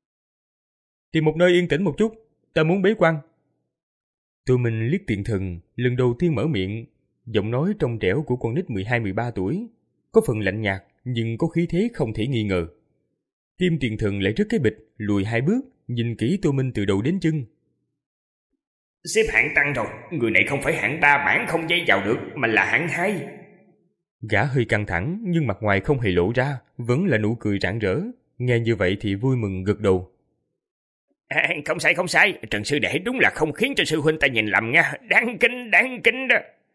Tìm một nơi yên tĩnh một chút, ta muốn bế quan. Tô Minh liếc Tiền Thần, lần đầu tiên mở miệng, giọng nói trong trẻo của con nít mười hai mười ba tuổi, có phần lạnh nhạt nhưng có khí thế không thể nghi ngờ. Tim Tiền Thần lại rất cái bịch, lùi hai bước, nhìn kỹ Tô Minh từ đầu đến chân. Xếp hạng tăng rồi, người này không phải hạng ba bản không dây vào được, mà là hạng hai. Gã hơi căng thẳng nhưng mặt ngoài không hề lộ ra, vẫn là nụ cười rạng rỡ. Nghe như vậy thì vui mừng gật đầu. À, không sai không sai, Trần sư đệ đúng là không khiến cho sư huynh ta nhìn lầm nha, đáng kính đáng kính đó.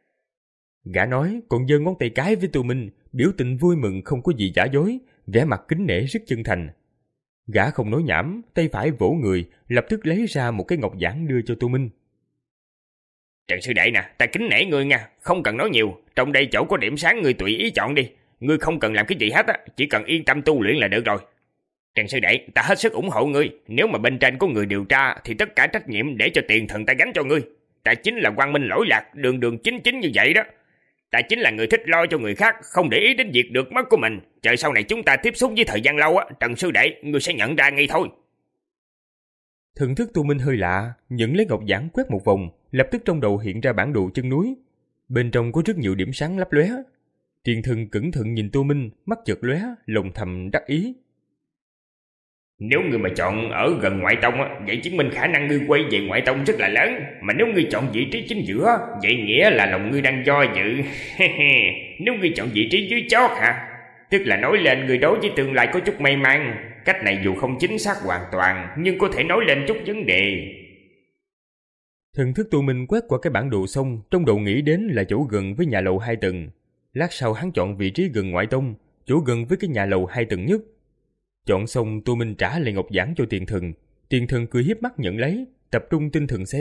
Gã nói còn giơ ngón tay cái với Tô Minh, biểu tình vui mừng không có gì giả dối, vẻ mặt kính nể rất chân thành. Gã không nói nhảm, tay phải vỗ người, lập tức lấy ra một cái ngọc giản đưa cho Tô Minh. Trần sư đệ nè, ta kính nể ngươi nha, không cần nói nhiều, trong đây chỗ có điểm sáng ngươi tùy ý chọn đi, ngươi không cần làm cái gì hết á, chỉ cần yên tâm tu luyện là được rồi. Trần sư đệ, ta hết sức ủng hộ ngươi, nếu mà bên trên có người điều tra thì tất cả trách nhiệm để cho Tiền Thần ta gánh cho ngươi. Ta chính là quang minh lỗi lạc, đường đường chính chính như vậy đó. Ta chính là người thích lo cho người khác, không để ý đến việc được mất của mình. Chờ sau này chúng ta tiếp xúc với thời gian lâu á, Trần sư đệ, ngươi sẽ nhận ra ngay thôi. Thần thức Tô Minh hơi lạ, nhận lấy ngọc giản quét một vòng, lập tức trong đầu hiện ra bản đồ chân núi. Bên trong có rất nhiều điểm sáng lấp lóe. Tiền Thần cẩn thận nhìn Tô Minh, mắt chợt lóe, lòng thầm đắc ý. Nếu ngươi mà chọn ở gần ngoại tông á, vậy chứng minh khả năng ngươi quay về ngoại tông rất là lớn. Mà nếu ngươi chọn vị trí chính giữa, vậy nghĩa là lòng ngươi đang do dự. Nếu ngươi chọn vị trí dưới chót hả? Tức là nói lên ngươi đối với tương lai có chút may mắn. Cách này dù không chính xác hoàn toàn, nhưng có thể nói lên chút vấn đề. Thần thức Tô Minh quét qua cái bản đồ xong, trong đầu nghĩ đến là chỗ gần với nhà lầu hai tầng. Lát sau hắn chọn vị trí gần ngoại tông, chỗ gần với cái nhà lầu hai tầng nhất. Chọn xong, Tô Minh trả lại ngọc giản cho Tiền Thần. Tiền Thần cười hiếp mắt nhận lấy, tập trung tinh thần xem.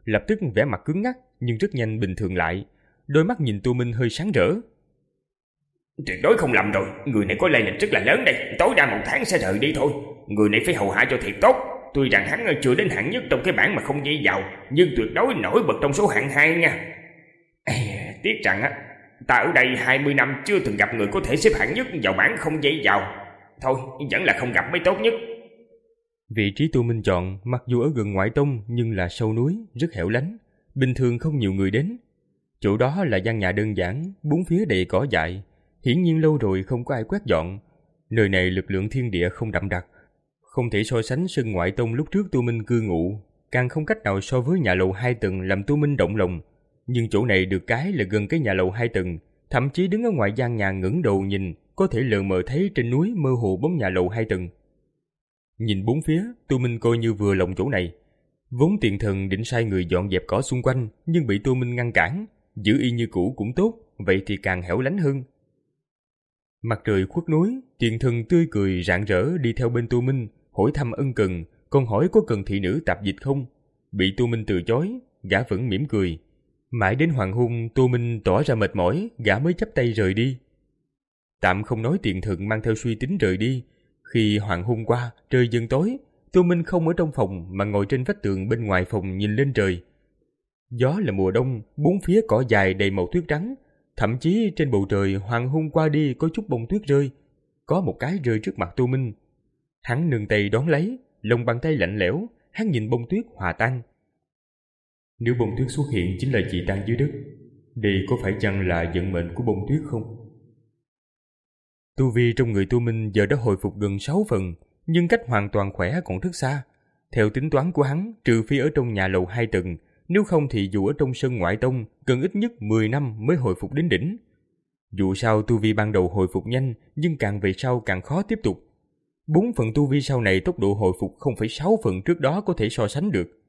lập tức vẻ mặt cứng ngắc nhưng rất nhanh bình thường lại, đôi mắt nhìn Tô Minh hơi sáng rỡ. Tuyệt đối không lầm rồi, người này có lai lịch rất là lớn đây, tối đa một tháng sẽ rời đi thôi. Người này phải hầu hạ cho thiệt tốt. Tuy rằng hắn chưa đến hạng nhất trong cái bảng mà không dây vào, nhưng tuyệt đối nổi bật trong số hạng hai nha. Ê, tiếc rằng á, ta ở đây hai mươi năm chưa từng gặp người có thể xếp hạng nhất vào bảng không dây vào. Thôi, vẫn là không gặp mới tốt nhất. Vị trí Tô Minh chọn mặc dù ở gần ngoại tông nhưng là sâu núi, rất hẻo lánh, bình thường không nhiều người đến. Chỗ đó là gian nhà đơn giản, bốn phía đầy cỏ dại, hiển nhiên lâu rồi không có ai quét dọn. Nơi này lực lượng thiên địa không đậm đặc, không thể so sánh sân ngoại tông lúc trước Tô Minh cư ngụ, càng không cách nào so với nhà lầu hai tầng làm Tô Minh động lòng. Nhưng chỗ này được cái là gần cái nhà lầu hai tầng, thậm chí đứng ở ngoài gian nhà ngẩng đầu nhìn, có thể lờ mờ thấy trên núi mơ hồ bóng nhà lầu hai tầng. Nhìn bốn phía, Tô Minh coi như vừa lòng chỗ này. Vốn Tiền Thần định sai người dọn dẹp cỏ xung quanh, nhưng bị Tô Minh ngăn cản, giữ y như cũ cũng tốt, vậy thì càng hẻo lánh hơn. Mặt trời khuất núi, Tiền Thần tươi cười rạng rỡ đi theo bên Tô Minh, hỏi thăm ân cần, còn hỏi có cần thị nữ tạp dịch không. Bị Tô Minh từ chối, gã vẫn mỉm cười. Mãi đến hoàng hôn, Tô Minh tỏ ra mệt mỏi, gã mới chắp tay rời đi. Tạm không nói Tiền Thần mang theo suy tính rời đi. Khi hoàng hôn qua, trời dần tối, Tô Minh không ở trong phòng mà ngồi trên vách tường bên ngoài phòng nhìn lên trời. Gió là mùa đông, bốn phía cỏ dài đầy màu tuyết trắng, thậm chí trên bầu trời hoàng hôn qua đi có chút bông tuyết rơi. Có một cái rơi trước mặt Tô Minh. Hắn nương tay đón lấy, lòng bàn tay lạnh lẽo, hắn nhìn bông tuyết hòa tan. Nếu bông tuyết xuất hiện chính là chị tan dưới đất, đây có phải chăng là vận mệnh của bông tuyết không? Tu vi trong người Tô Minh giờ đã hồi phục gần sáu phần, nhưng cách hoàn toàn khỏe còn rất xa. Theo tính toán của hắn, trừ phi ở trong nhà lầu hai tầng, nếu không thì dù ở trong sân ngoại tông, cần ít nhất mười năm mới hồi phục đến đỉnh. Dù sao tu vi ban đầu hồi phục nhanh, nhưng càng về sau càng khó tiếp tục. Bốn phần tu vi sau này tốc độ hồi phục không phẩy sáu phần trước đó có thể so sánh được.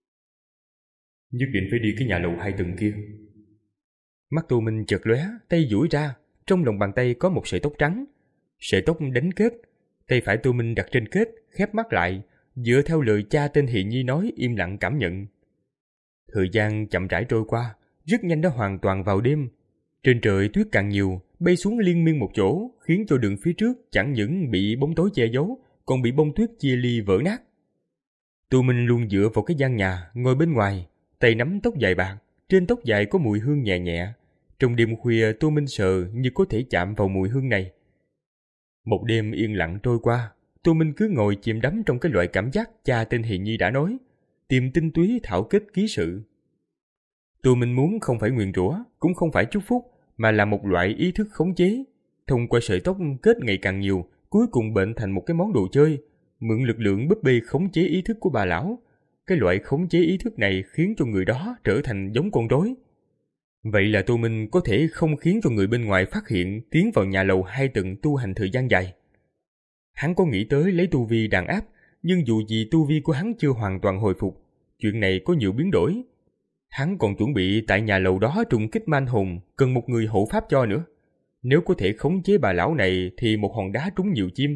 Nhất định phải đi cái nhà lầu hai tầng kia. Mắt Tô Minh chợt lóe, tay duỗi ra, trong lòng bàn tay có một sợi tóc trắng. Sợi tóc đánh kết, tay phải Tô Minh đặt trên kết, khép mắt lại, dựa theo lời cha tên Hiền Nhi nói im lặng cảm nhận. Thời gian chậm rãi trôi qua, rất nhanh đã hoàn toàn vào đêm. Trên trời tuyết càng nhiều, bay xuống liên miên một chỗ, khiến cho đường phía trước chẳng những bị bóng tối che giấu, còn bị bông tuyết chia ly vỡ nát. Tô Minh luôn dựa vào cái gian nhà, ngồi bên ngoài, tay nắm tóc dài bạc, trên tóc dài có mùi hương nhẹ nhẹ. Trong đêm khuya, Tô Minh sợ như có thể chạm vào mùi hương này. Một đêm yên lặng trôi qua, Tô Minh cứ ngồi chìm đắm trong cái loại cảm giác cha tên Hiền Nhi đã nói, tìm tinh túy thảo kết ký sự. Tô Minh muốn không phải nguyền rủa, cũng không phải chúc phúc, mà là một loại ý thức khống chế. Thông qua sợi tóc kết ngày càng nhiều, cuối cùng bệnh thành một cái món đồ chơi, mượn lực lượng búp bê khống chế ý thức của bà lão. Cái loại khống chế ý thức này khiến cho người đó trở thành giống con rối. Vậy là Tô Minh có thể không khiến cho người bên ngoài phát hiện tiến vào nhà lầu hai tầng tu hành thời gian dài. Hắn có nghĩ tới lấy tu vi đàn áp, nhưng dù gì tu vi của hắn chưa hoàn toàn hồi phục, chuyện này có nhiều biến đổi. Hắn còn chuẩn bị tại nhà lầu đó trùng kích man hồn, cần một người hộ pháp cho nữa. Nếu có thể khống chế bà lão này thì một hòn đá trúng nhiều chim.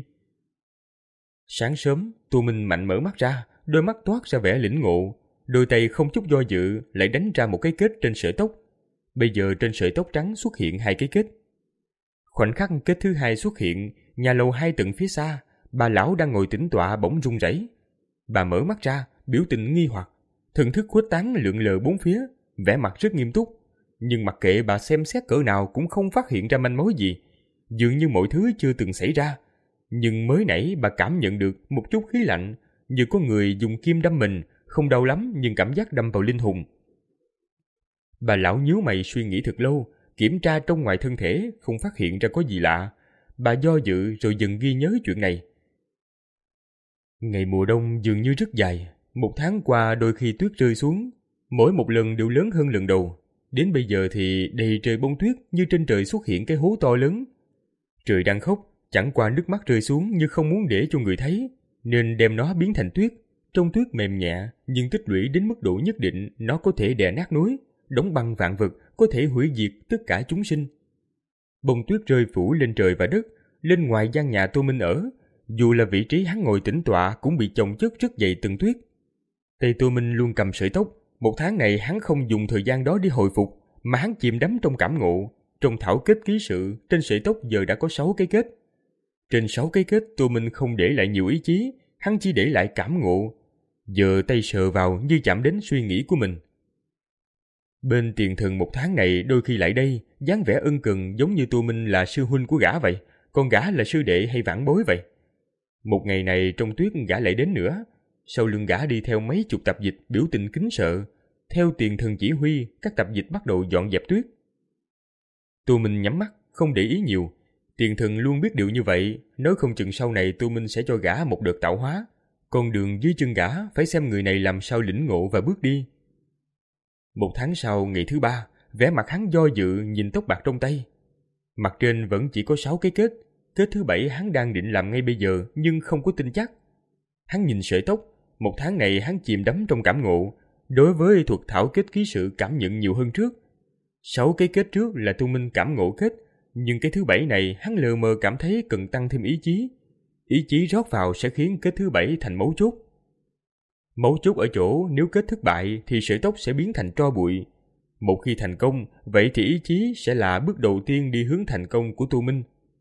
Sáng sớm, Tô Minh mạnh mở mắt ra, đôi mắt toát ra vẻ lĩnh ngộ, đôi tay không chút do dự lại đánh ra một cái kết trên sợi tóc. Bây giờ trên sợi tóc trắng xuất hiện hai cái kết. Khoảnh khắc kết thứ hai xuất hiện, nhà lầu hai tầng phía xa, bà lão đang ngồi tĩnh tọa bỗng run rẩy. Bà mở mắt ra, biểu tình nghi hoặc, thần thức khuếch tán lượn lờ bốn phía, vẻ mặt rất nghiêm túc. Nhưng mặc kệ bà xem xét cỡ nào cũng không phát hiện ra manh mối gì, dường như mọi thứ chưa từng xảy ra. Nhưng mới nãy bà cảm nhận được một chút khí lạnh, như có người dùng kim đâm mình, không đau lắm nhưng cảm giác đâm vào linh hồn. Bà lão nhíu mày suy nghĩ thật lâu, kiểm tra trong ngoài thân thể, không phát hiện ra có gì lạ. Bà do dự rồi dần ghi nhớ chuyện này. Ngày mùa đông dường như rất dài, một tháng qua đôi khi tuyết rơi xuống, mỗi một lần đều lớn hơn lần đầu. Đến bây giờ thì đầy trời bông tuyết như trên trời xuất hiện cái hố to lớn. Trời đang khóc, chẳng qua nước mắt rơi xuống như không muốn để cho người thấy, nên đem nó biến thành tuyết. Trong tuyết mềm nhẹ, nhưng tích lũy đến mức độ nhất định, nó có thể đè nát núi, đóng băng vạn vật, có thể hủy diệt tất cả chúng sinh. Bông tuyết rơi phủ lên trời và đất, lên ngoài gian nhà Tô Minh ở, dù là vị trí hắn ngồi tĩnh tọa cũng bị chồng chất rất dày từng tuyết. Tay Tô Minh luôn cầm sợi tóc, một tháng này hắn không dùng thời gian đó đi hồi phục, mà hắn chìm đắm trong cảm ngộ. Trong thảo kết ký sự, trên sợi tóc giờ đã có sáu cái kết. Trên sáu cái kết, Tô Minh không để lại nhiều ý chí, hắn chỉ để lại cảm ngộ. Giờ tay sờ vào như chạm đến suy nghĩ của mình. Bên tiền thần một tháng này đôi khi lại đây, dáng vẻ ân cần giống như Tô Minh là sư huynh của gã vậy, còn gã là sư đệ hay vãn bối vậy. Một ngày này trong tuyết gã lại đến nữa, sau lưng gã đi theo mấy chục tập dịch biểu tình kính sợ. Theo tiền thần chỉ huy, các tập dịch bắt đầu dọn dẹp tuyết. Tô Minh nhắm mắt, không để ý nhiều. Tiền thần luôn biết điều như vậy, nói không chừng sau này Tô Minh sẽ cho gã một đợt tạo hóa. Con đường dưới chân gã phải xem người này làm sao lĩnh ngộ và bước đi. Một tháng sau, ngày thứ ba, vẻ mặt hắn do dự nhìn tóc bạc trong tay. Mặt trên vẫn chỉ có sáu cái kết. Kết thứ bảy hắn đang định làm ngay bây giờ nhưng không có tin chắc. Hắn nhìn sợi tóc, một tháng này hắn chìm đắm trong cảm ngộ. Đối với thuật thảo kết ký sự cảm nhận nhiều hơn trước. Sáu cái kết trước là Tô Minh cảm ngộ kết, nhưng cái thứ bảy này hắn lờ mờ cảm thấy cần tăng thêm ý chí. Ý chí rót vào sẽ khiến kết thứ bảy thành mấu chốt. Mấu chốt ở chỗ nếu kết thất bại thì sợi tóc sẽ biến thành tro bụi. Một khi thành công, vậy thì ý chí sẽ là bước đầu tiên đi hướng thành công của Tô Minh.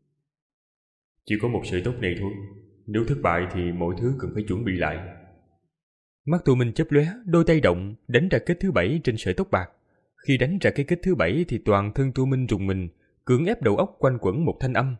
Chỉ có một sợi tóc này thôi, nếu thất bại thì mọi thứ cần phải chuẩn bị lại. Mắt Tô Minh chớp lóe, đôi tay động, đánh ra kết thứ bảy trên sợi tóc bạc. Khi đánh ra cái kết thứ bảy thì toàn thân Tô Minh rùng mình, cưỡng ép đầu óc quanh quẩn một thanh âm.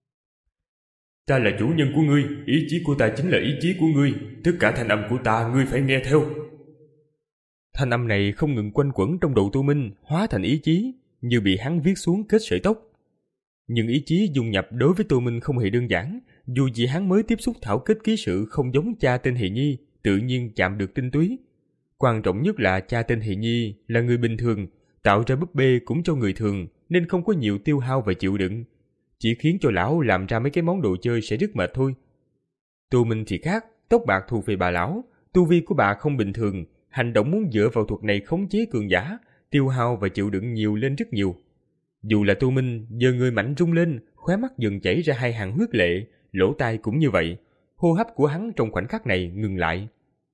Ta là chủ nhân của ngươi, ý chí của ta chính là ý chí của ngươi, tất cả thanh âm của ta ngươi phải nghe theo. Thanh âm này không ngừng quanh quẩn trong đầu Tô Minh, hóa thành ý chí, như bị hắn viết xuống kết sợi tóc. Nhưng ý chí dung nhập đối với Tô Minh không hề đơn giản, dù gì hắn mới tiếp xúc thảo kết ký sự không giống cha tên Hề Nhi, tự nhiên chạm được tinh túy. Quan trọng nhất là cha tên Hề Nhi là người bình thường, tạo ra búp bê cũng cho người thường nên không có nhiều tiêu hao và chịu đựng. Chỉ khiến cho lão làm ra mấy cái món đồ chơi sẽ rất mệt thôi. Tô Minh thì khác, tóc bạc thuộc về bà lão, tu vi của bà không bình thường, hành động muốn dựa vào thuật này khống chế cường giả, tiêu hao và chịu đựng nhiều lên rất nhiều. Dù là Tô Minh, giờ người mạnh rung lên, khóe mắt dần chảy ra hai hàng huyết lệ, lỗ tai cũng như vậy. Hô hấp của hắn trong khoảnh khắc này ngừng lại.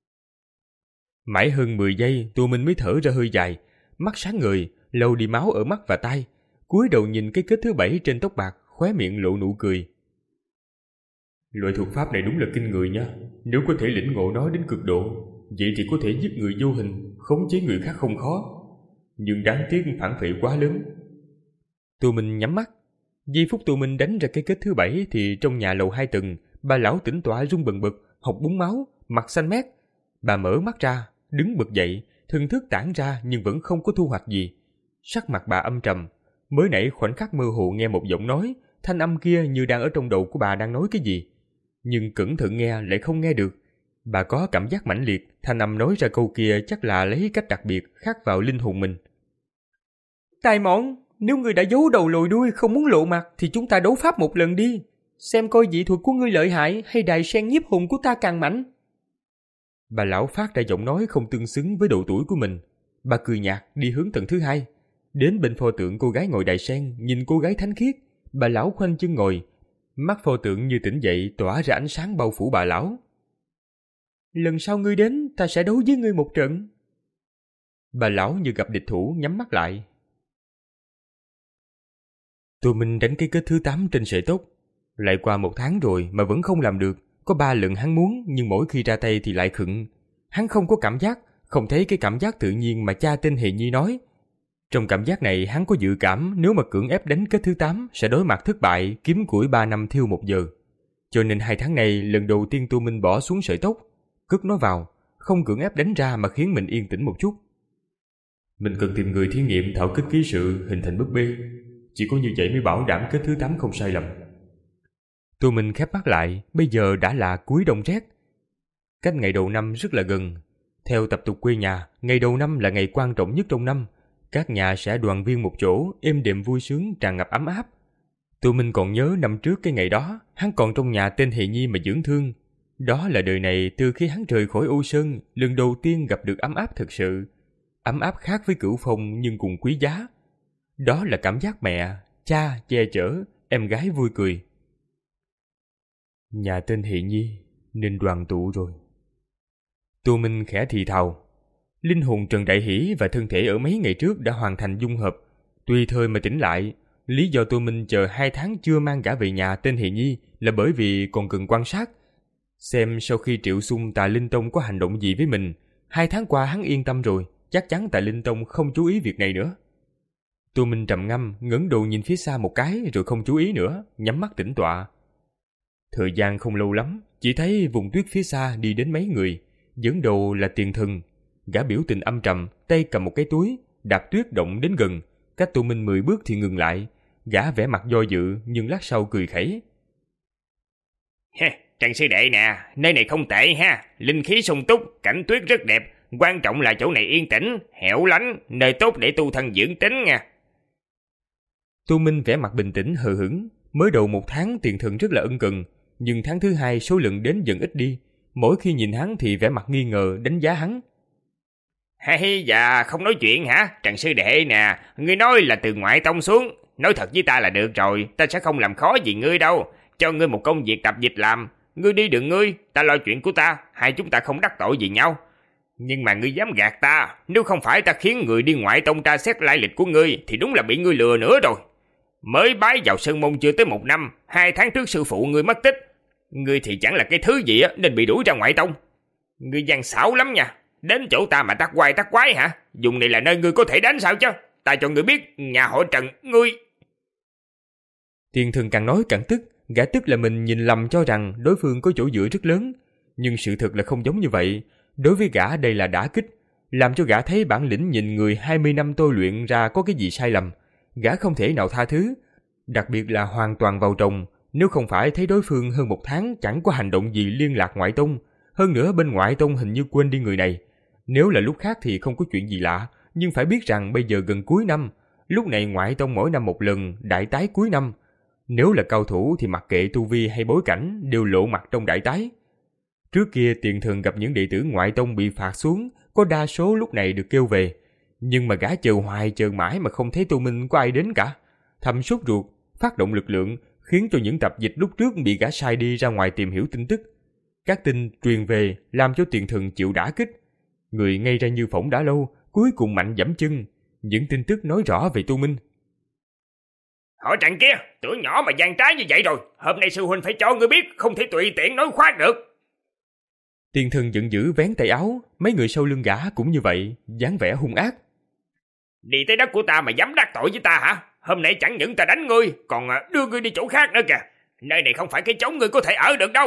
Mãi hơn mười giây, Tô Minh mới thở ra hơi dài, mắt sáng ngời, lau đi máu ở mắt và tai, cúi đầu nhìn cái kết thứ bảy trên tóc bạc, khóe miệng lộ nụ cười. Loại thuật pháp này đúng là kinh người nha, nếu có thể lĩnh ngộ nó đến cực độ, vậy thì có thể giết người vô hình, khống chế người khác không khó. Nhưng đáng tiếc phản phệ quá lớn. Tô Minh nhắm mắt. Giây phút Tô Minh đánh ra cái kết thứ bảy thì trong nhà lầu hai tầng, bà lão tỉnh tọa run bần bật, hộc búng máu, mặt xanh mét. Bà mở mắt ra, đứng bật dậy, thần thức tản ra nhưng vẫn không có thu hoạch gì. Sắc mặt bà âm trầm. Mới nãy khoảnh khắc mơ hồ nghe một giọng nói, thanh âm kia như đang ở trong đầu của bà đang nói cái gì. Nhưng cẩn thận nghe lại không nghe được. Bà có cảm giác mãnh liệt, thanh âm nói ra câu kia chắc là lấy cách đặc biệt khắc vào linh hồn mình. Tài mọn, nếu ngươi đã giấu đầu lồi đuôi không muốn lộ mặt thì chúng ta đấu pháp một lần đi. Xem coi dị thuật của ngươi lợi hại hay đài sen nhiếp hồn của ta càng mạnh. Bà lão phát ra giọng nói không tương xứng với độ tuổi của mình. Bà cười nhạt đi hướng tầng thứ hai. Đến bên pho tượng cô gái ngồi đài sen, nhìn cô gái thánh khiết. Bà lão khoanh chân ngồi. Mắt pho tượng như tỉnh dậy tỏa ra ánh sáng bao phủ bà lão. Lần sau ngươi đến ta sẽ đấu với ngươi một trận. Bà lão như gặp địch thủ nhắm mắt lại. Tô Minh đánh cái kết thứ tám trên sợi tóc. Lại qua một tháng rồi mà vẫn không làm được. Có ba lần hắn muốn nhưng mỗi khi ra tay thì lại khựng. Hắn không có cảm giác, không thấy cái cảm giác tự nhiên mà cha tên Hề Nhi nói. Trong cảm giác này hắn có dự cảm nếu mà cưỡng ép đánh kết thứ tám sẽ đối mặt thất bại, kiếm củi ba năm thiêu một giờ. Cho nên hai tháng này lần đầu tiên Tô Minh bỏ xuống sợi tóc, cất nó vào, không cưỡng ép đánh ra mà khiến mình yên tĩnh một chút. Mình cần tìm người thí nghiệm thảo kết ký sự hình thành búp bê. Chỉ có như vậy mới bảo đảm kết thứ tám không sai lầm. Tô Minh khép mắt lại, bây giờ đã là cuối đông rét. Cách ngày đầu năm rất là gần. Theo tập tục quê nhà, ngày đầu năm là ngày quan trọng nhất trong năm. Các nhà sẽ đoàn viên một chỗ, êm đềm vui sướng, tràn ngập ấm áp. Tô Minh còn nhớ năm trước cái ngày đó, hắn còn trong nhà tên Hề Nhi mà dưỡng thương. Đó là đời này từ khi hắn rời khỏi Ô Sơn, lần đầu tiên gặp được ấm áp thực sự. Ấm áp khác với Cửu Phong nhưng cùng quý giá. Đó là cảm giác mẹ, cha che chở, em gái vui cười. Nhà tên Hề Nhi nên đoàn tụ rồi. Tô Minh khẽ thì thào. Linh hồn Trần Đại Hỷ và thân thể ở mấy ngày trước đã hoàn thành dung hợp. Tùy thời mà tỉnh lại, lý do Tô Minh chờ hai tháng chưa mang gã về nhà tên Hề Nhi là bởi vì còn cần quan sát. Xem sau khi Triệu Xung Tà Linh Tông có hành động gì với mình, hai tháng qua hắn yên tâm rồi, chắc chắn Tà Linh Tông không chú ý việc này nữa. Tô Minh trầm ngâm, ngẩng đầu nhìn phía xa một cái rồi không chú ý nữa, nhắm mắt tĩnh tọa. Thời gian không lâu lắm, chỉ thấy vùng tuyết phía xa đi đến mấy người, dẫn đầu là Tiền Thần. Gã biểu tình âm trầm, tay cầm một cái túi, đạp tuyết động đến gần, cách Tô Minh mười bước thì ngừng lại. Gã vẻ mặt do dự nhưng lát sau cười khẩy. Ha, Trần sư đệ nè, nơi này không tệ ha, linh khí sung túc, cảnh tuyết rất đẹp, quan trọng là chỗ này yên tĩnh, hẻo lánh, nơi tốt để tu thân dưỡng tính nha. Tô Minh vẻ mặt bình tĩnh hờ hững. Mới đầu một tháng Tiền Thần rất là ân cần, nhưng tháng thứ hai số lượng đến dần ít đi. Mỗi khi nhìn hắn thì vẻ mặt nghi ngờ đánh giá hắn. Hay dạ, không nói chuyện hả? Trần sư đệ nè, ngươi nói là từ ngoại tông xuống, nói thật với ta là được rồi, ta sẽ không làm khó gì ngươi đâu, cho ngươi một công việc tập dịch làm, ngươi đi đường ngươi, ta lo chuyện của ta, hai chúng ta không đắc tội gì nhau. Nhưng mà ngươi dám gạt ta, nếu không phải ta khiến người đi ngoại tông tra xét lai lịch của ngươi thì đúng là bị ngươi lừa nữa rồi. Mới bái vào sơn môn chưa tới một năm, hai tháng trước sư phụ ngươi mất tích, ngươi thì chẳng là cái thứ gì á nên bị đuổi ra ngoại tông. Ngươi gian xảo lắm nha, đến chỗ ta mà tắc quái tắc quái hả? Dùng này là nơi ngươi có thể đánh sao chứ? Ta cho ngươi biết, nhà họ Trần, ngươi... Tiền Thần càng nói càng tức, gã tức là mình nhìn lầm cho rằng đối phương có chỗ dựa rất lớn. Nhưng sự thật là không giống như vậy, đối với gã đây là đả kích, làm cho gã thấy bản lĩnh nhìn người hai mươi năm tôi luyện ra có cái gì sai lầm. Gã không thể nào tha thứ, đặc biệt là hoàn toàn vào trồng, nếu không phải thấy đối phương hơn một tháng chẳng có hành động gì liên lạc ngoại tông. Hơn nữa bên ngoại tông hình như quên đi người này. Nếu là lúc khác thì không có chuyện gì lạ, nhưng phải biết rằng bây giờ gần cuối năm, lúc này ngoại tông mỗi năm một lần, đại tái cuối năm. Nếu là cao thủ thì mặc kệ tu vi hay bối cảnh đều lộ mặt trong đại tái. Trước kia Tiền Thần gặp những đệ tử ngoại tông bị phạt xuống, có đa số lúc này được kêu về. Nhưng mà gã chờ hoài chờ mãi mà không thấy Tô Minh có ai đến cả. Thầm sốt ruột, phát động lực lượng, khiến cho những tập dịch lúc trước bị gã sai đi ra ngoài tìm hiểu tin tức. Các tin truyền về làm cho Tiền Thần chịu đả kích. Người ngây ra như phỏng đã lâu, cuối cùng mạnh dẫm chân. Những tin tức nói rõ về Tô Minh. Họ Trần kia, tuổi nhỏ mà gian trái như vậy rồi, hôm nay sư huynh phải cho ngươi biết, không thể tùy tiện nói khoác được. Tiền Thần giận dữ vén tay áo, mấy người sau lưng gã cũng như vậy, dáng vẻ hung ác. Đi tới đất của ta mà dám đắc tội với ta hả? Hôm nay chẳng những ta đánh ngươi, còn đưa ngươi đi chỗ khác nữa kìa. Nơi này không phải cái chốn ngươi có thể ở được đâu.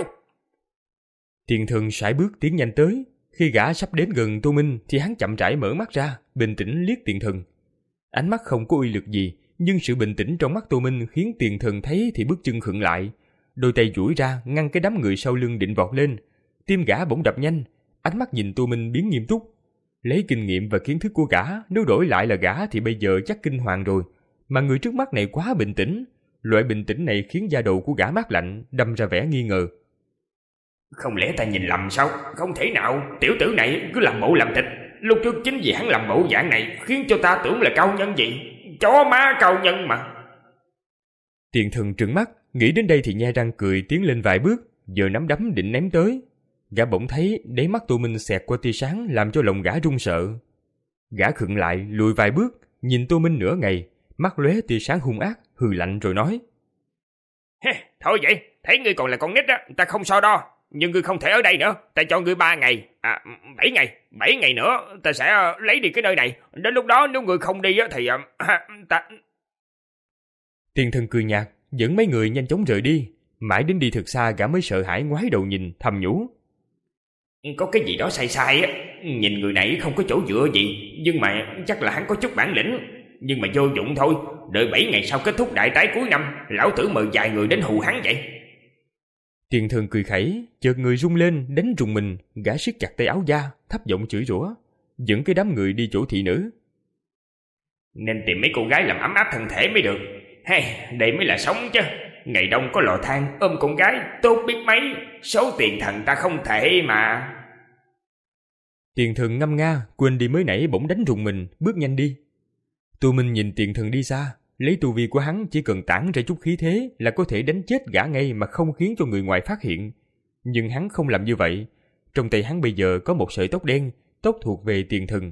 Tiền Thần sải bước tiến nhanh tới. Khi gã sắp đến gần Tô Minh thì hắn chậm rãi mở mắt ra, bình tĩnh liếc Tiền Thần. Ánh mắt không có uy lực gì, nhưng sự bình tĩnh trong mắt Tô Minh khiến Tiền Thần thấy thì bước chân khựng lại. Đôi tay duỗi ra ngăn cái đám người sau lưng định vọt lên. Tim gã bỗng đập nhanh, ánh mắt nhìn Tô Minh biến nghiêm túc. Lấy kinh nghiệm và kiến thức của gã, nếu đổi lại là gã thì bây giờ chắc kinh hoàng rồi. Mà người trước mắt này quá bình tĩnh. Loại bình tĩnh này khiến da đầu của gã mát lạnh, đâm ra vẻ nghi ngờ. Không lẽ ta nhìn lầm sao? Không thể nào, tiểu tử này cứ làm bộ làm tịch. Lúc trước chính vì hắn làm bộ dạng này khiến cho ta tưởng là cao nhân gì. Chó má cao nhân mà. Tiền Thần trừng mắt, nghĩ đến đây thì nhe răng cười tiến lên vài bước, giờ nắm đấm định ném tới. Gã bỗng thấy đáy mắt Tô Minh xẹt qua tia sáng làm cho lòng gã run sợ. Gã khựng lại lùi vài bước, nhìn Tô Minh nửa ngày, mắt lóe tia sáng hung ác, hừ lạnh rồi nói. Thôi vậy, thấy ngươi còn là con nít á, ta không so đo. Nhưng ngươi không thể ở đây nữa, ta cho ngươi ba ngày, à bảy ngày, bảy ngày nữa ta sẽ lấy đi cái nơi này. Đến lúc đó nếu ngươi không đi á thì à, ta... Tiền Thần cười nhạt, dẫn mấy người nhanh chóng rời đi. Mãi đến đi thật xa gã mới sợ hãi ngoái đầu nhìn, thầm nhủ. Có cái gì đó sai sai á, nhìn người này không có chỗ dựa gì, nhưng mà chắc là hắn có chút bản lĩnh. Nhưng mà vô dụng thôi, đợi bảy ngày sau kết thúc đại tái cuối năm, lão tử mời vài người đến hù hắn vậy. Tiền Thần cười khẩy, chợt người rung lên, đánh rùng mình, gã siết chặt tay áo da, thấp giọng chửi rủa, dẫn cái đám người đi chỗ thị nữ. Nên tìm mấy cô gái làm ấm áp thân thể mới được. Hay, đây mới là sống chứ. Ngày đông có lò than, ôm con gái, tốt biết mấy. Số tiền thần ta không thể mà. Tiền Thần ngâm nga, quên đi mới nãy bỗng đánh rùng mình, bước nhanh đi. Tô Minh nhìn Tiền Thần đi xa, lấy tu vi của hắn chỉ cần tản ra chút khí thế là có thể đánh chết gã ngay mà không khiến cho người ngoài phát hiện. Nhưng hắn không làm như vậy. Trong tay hắn bây giờ có một sợi tóc đen, tóc thuộc về tiền thần.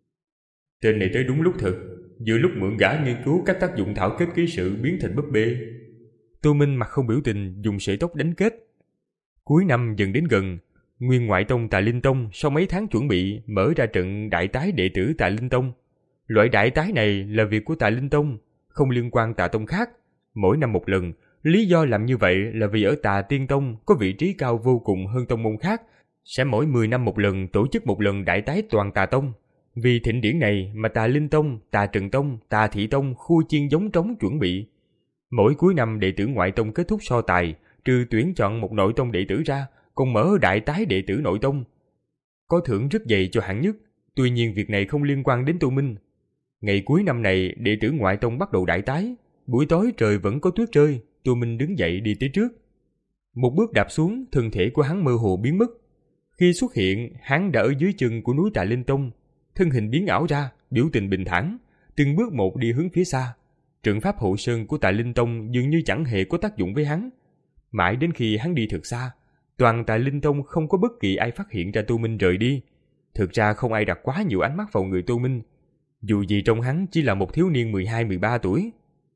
Tên này tới đúng lúc thật, giữa lúc mượn gã nghiên cứu các tác dụng thảo kết ký sự biến thành búp bê. Tô Minh mặt không biểu tình dùng sợi tóc đánh kết. Cuối năm dần đến gần, Nguyên Ngoại Tông Tà Linh Tông sau mấy tháng chuẩn bị mở ra trận đại tái đệ tử Tà Linh Tông. Loại đại tái này là việc của Tà Linh Tông, không liên quan Tà Tông khác. Mỗi năm một lần, lý do làm như vậy là vì ở Tà Tiên Tông có vị trí cao vô cùng hơn tông môn khác, sẽ mỗi mười năm một lần tổ chức một lần đại tái toàn Tà Tông. Vì thịnh điển này mà Tà Linh Tông, Tà Trần Tông, Tà Thị Tông khu chiên giống trống chuẩn bị. Mỗi cuối năm đệ tử ngoại tông kết thúc so tài, trừ tuyển chọn một nội tông đệ tử ra, còn mở đại tái đệ tử nội tông. Có thưởng rất dày cho hạng nhất, tuy nhiên việc này không liên quan đến Tô Minh. Ngày cuối năm này, đệ tử ngoại tông bắt đầu đại tái. Buổi tối trời vẫn có tuyết rơi, Tô Minh đứng dậy đi tới trước. Một bước đạp xuống, thân thể của hắn mơ hồ biến mất. Khi xuất hiện, hắn đã ở dưới chân của núi Tà Linh Tông. Thân hình biến ảo ra, biểu tình bình thản, từng bước một đi hướng phía xa. Trận pháp hộ sơn của Tà Linh Tông dường như chẳng hề có tác dụng với hắn. Mãi đến khi hắn đi thật xa, toàn Tà Linh Tông không có bất kỳ ai phát hiện ra Tô Minh rời đi. Thực ra không ai đặt quá nhiều ánh mắt vào người Tô Minh, dù gì trong hắn chỉ là một thiếu niên mười hai mười ba tuổi.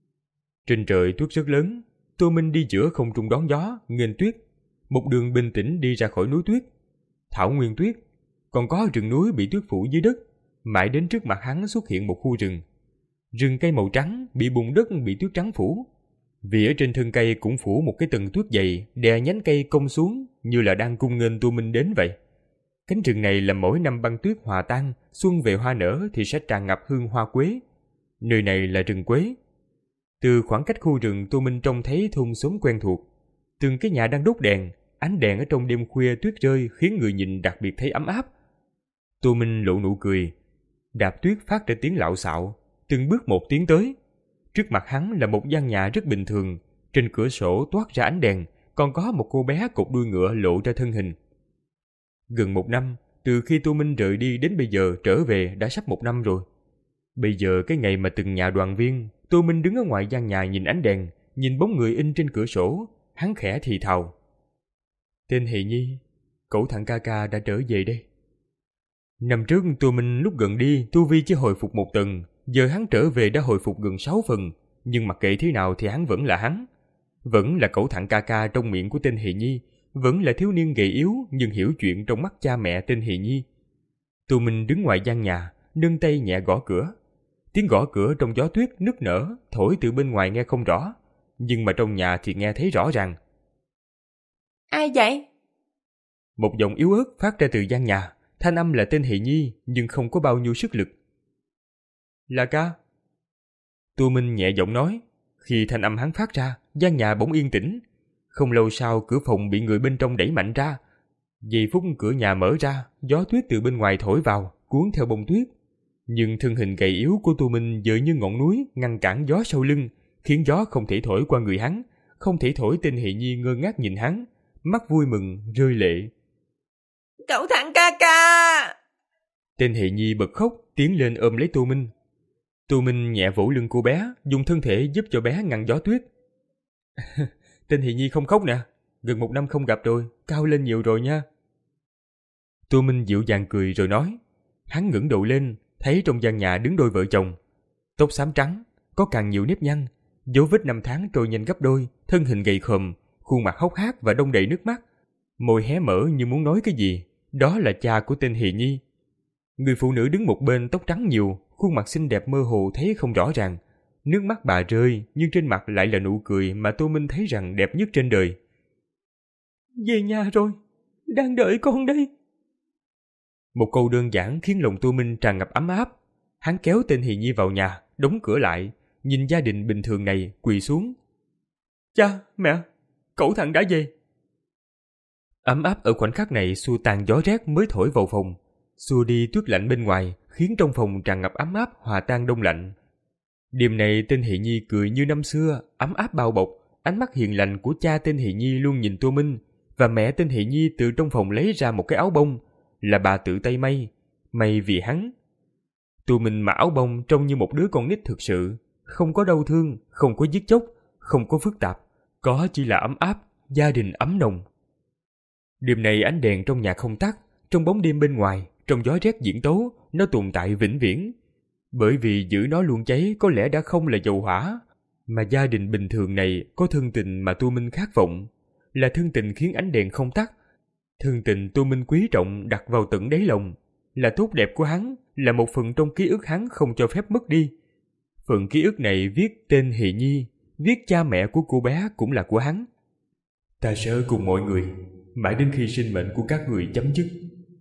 Trên trời tuyết rất lớn, Tô Minh đi giữa không trung đón gió, nghênh tuyết, một đường bình tĩnh đi ra khỏi núi tuyết. Thảo nguyên tuyết, còn có rừng núi bị tuyết phủ dưới đất, mãi đến trước mặt hắn xuất hiện một khu rừng. Rừng cây màu trắng bị bùn đất bị tuyết trắng phủ. Vì ở trên thân cây cũng phủ một cái tầng tuyết dày, đè nhánh cây cong xuống như là đang cung nghênh Tô Minh đến vậy. Cánh rừng này là mỗi năm băng tuyết hòa tan, xuân về hoa nở thì sẽ tràn ngập hương hoa quế. Nơi này là rừng quế. Từ khoảng cách khu rừng, Tô Minh trông thấy thôn xóm quen thuộc. Từng cái nhà đang đốt đèn, ánh đèn ở trong đêm khuya tuyết rơi khiến người nhìn đặc biệt thấy ấm áp. Tô Minh lộ nụ cười, đạp tuyết phát ra tiếng lạo xạo, từng bước một tiến tới. Trước mặt hắn là một gian nhà rất bình thường, trên cửa sổ toát ra ánh đèn, còn có một cô bé cột đuôi ngựa lộ ra thân hình. Gần một năm, từ khi Tô Minh rời đi đến bây giờ trở về đã sắp một năm rồi. Bây giờ cái ngày mà từng nhà đoàn viên, Tô Minh đứng ở ngoài gian nhà nhìn ánh đèn, nhìn bóng người in trên cửa sổ, hắn khẽ thì thào. Tên Hỷ Nhi, cậu thằng ca ca đã trở về đây. Năm trước Tô Minh lúc gần đi, tu vi chỉ hồi phục một tầng, giờ hắn trở về đã hồi phục gần sáu phần, nhưng mặc kệ thế nào thì hắn vẫn là hắn. Vẫn là cậu thằng ca ca trong miệng của tên Hỷ Nhi, vẫn là thiếu niên gầy yếu nhưng hiểu chuyện trong mắt cha mẹ tên Hỷ Nhi. Tô Minh đứng ngoài gian nhà, nâng tay nhẹ gõ cửa. Tiếng gõ cửa trong gió tuyết nức nở, thổi từ bên ngoài nghe không rõ, nhưng mà trong nhà thì nghe thấy rõ ràng. Ai vậy? Một giọng yếu ớt phát ra từ gian nhà, thanh âm là tên Hỷ Nhi nhưng không có bao nhiêu sức lực. Là ca. Tô Minh nhẹ giọng nói. Khi thanh âm hắn phát ra, gian nhà bỗng yên tĩnh. Không lâu sau cửa phòng bị người bên trong đẩy mạnh ra. Giây phút cửa nhà mở ra, gió tuyết từ bên ngoài thổi vào, cuốn theo bông tuyết. Nhưng thân hình gầy yếu của Tô Minh dựa như ngọn núi ngăn cản gió sau lưng, khiến gió không thể thổi qua người hắn, không thể thổi tên Hỷ Nhi ngơ ngác nhìn hắn, mắt vui mừng rơi lệ. Cậu thằng ca ca! Tên Hỷ Nhi bật khóc, tiến lên ôm lấy Tô Minh. Tô Minh nhẹ vỗ lưng cô bé, dùng thân thể giúp cho bé ngăn gió tuyết. Tên Hỷ Nhi không khóc nè, gần một năm không gặp rồi, cao lên nhiều rồi nha. Tô Minh dịu dàng cười rồi nói. Hắn ngẩng đầu lên, thấy trong gian nhà đứng đôi vợ chồng. Tóc xám trắng, có càng nhiều nếp nhăn, dấu vết năm tháng trôi nhanh gấp đôi, thân hình gầy khòm, khuôn mặt hốc hác và đong đầy nước mắt. Môi hé mở như muốn nói cái gì, đó là cha của tên Hỷ Nhi. Người phụ nữ đứng một bên tóc trắng nhiều, khuôn mặt xinh đẹp mơ hồ thấy không rõ ràng. Nước mắt bà rơi, nhưng trên mặt lại là nụ cười mà Tô Minh thấy rằng đẹp nhất trên đời. Về nhà rồi, đang đợi con đây. Một câu đơn giản khiến lòng Tô Minh tràn ngập ấm áp. Hắn kéo tên Hỷ Nhi vào nhà, đóng cửa lại, nhìn gia đình bình thường này, quỳ xuống. Cha, mẹ, cậu thằng đã về. Ấm áp ở khoảnh khắc này xua tan gió rét mới thổi vào phòng, xua đi tuyết lạnh bên ngoài, khiến trong phòng tràn ngập ấm áp hòa tan đông lạnh. Đêm này tên Hỷ Nhi cười như năm xưa, ấm áp bao bọc. Ánh mắt hiền lành của cha tên Hỷ Nhi luôn nhìn Tô Minh, và mẹ tên Hỷ Nhi từ trong phòng lấy ra một cái áo bông, là bà tự tay may, may vì hắn. Tô Minh mặc áo bông trông như một đứa con nít thực sự, không có đau thương, không có giết chóc, không có phức tạp, có chỉ là ấm áp, gia đình ấm nồng. Đêm nay ánh đèn trong nhà không tắt, trong bóng đêm bên ngoài, trong gió rét diễn tấu, nó tồn tại vĩnh viễn. Bởi vì giữ nó luôn cháy có lẽ đã không là dầu hỏa, mà gia đình bình thường này có thân tình mà Tô Minh khát vọng, là thân tình khiến ánh đèn không tắt. Thân tình Tô Minh quý trọng đặt vào tận đáy lòng, là tốt đẹp của hắn, là một phần trong ký ức hắn không cho phép mất đi. Phần ký ức này viết tên Hỷ Nhi, viết cha mẹ của cô bé cũng là của hắn. Ta sẽ ở cùng mọi người, mãi đến khi sinh mệnh của các người chấm dứt.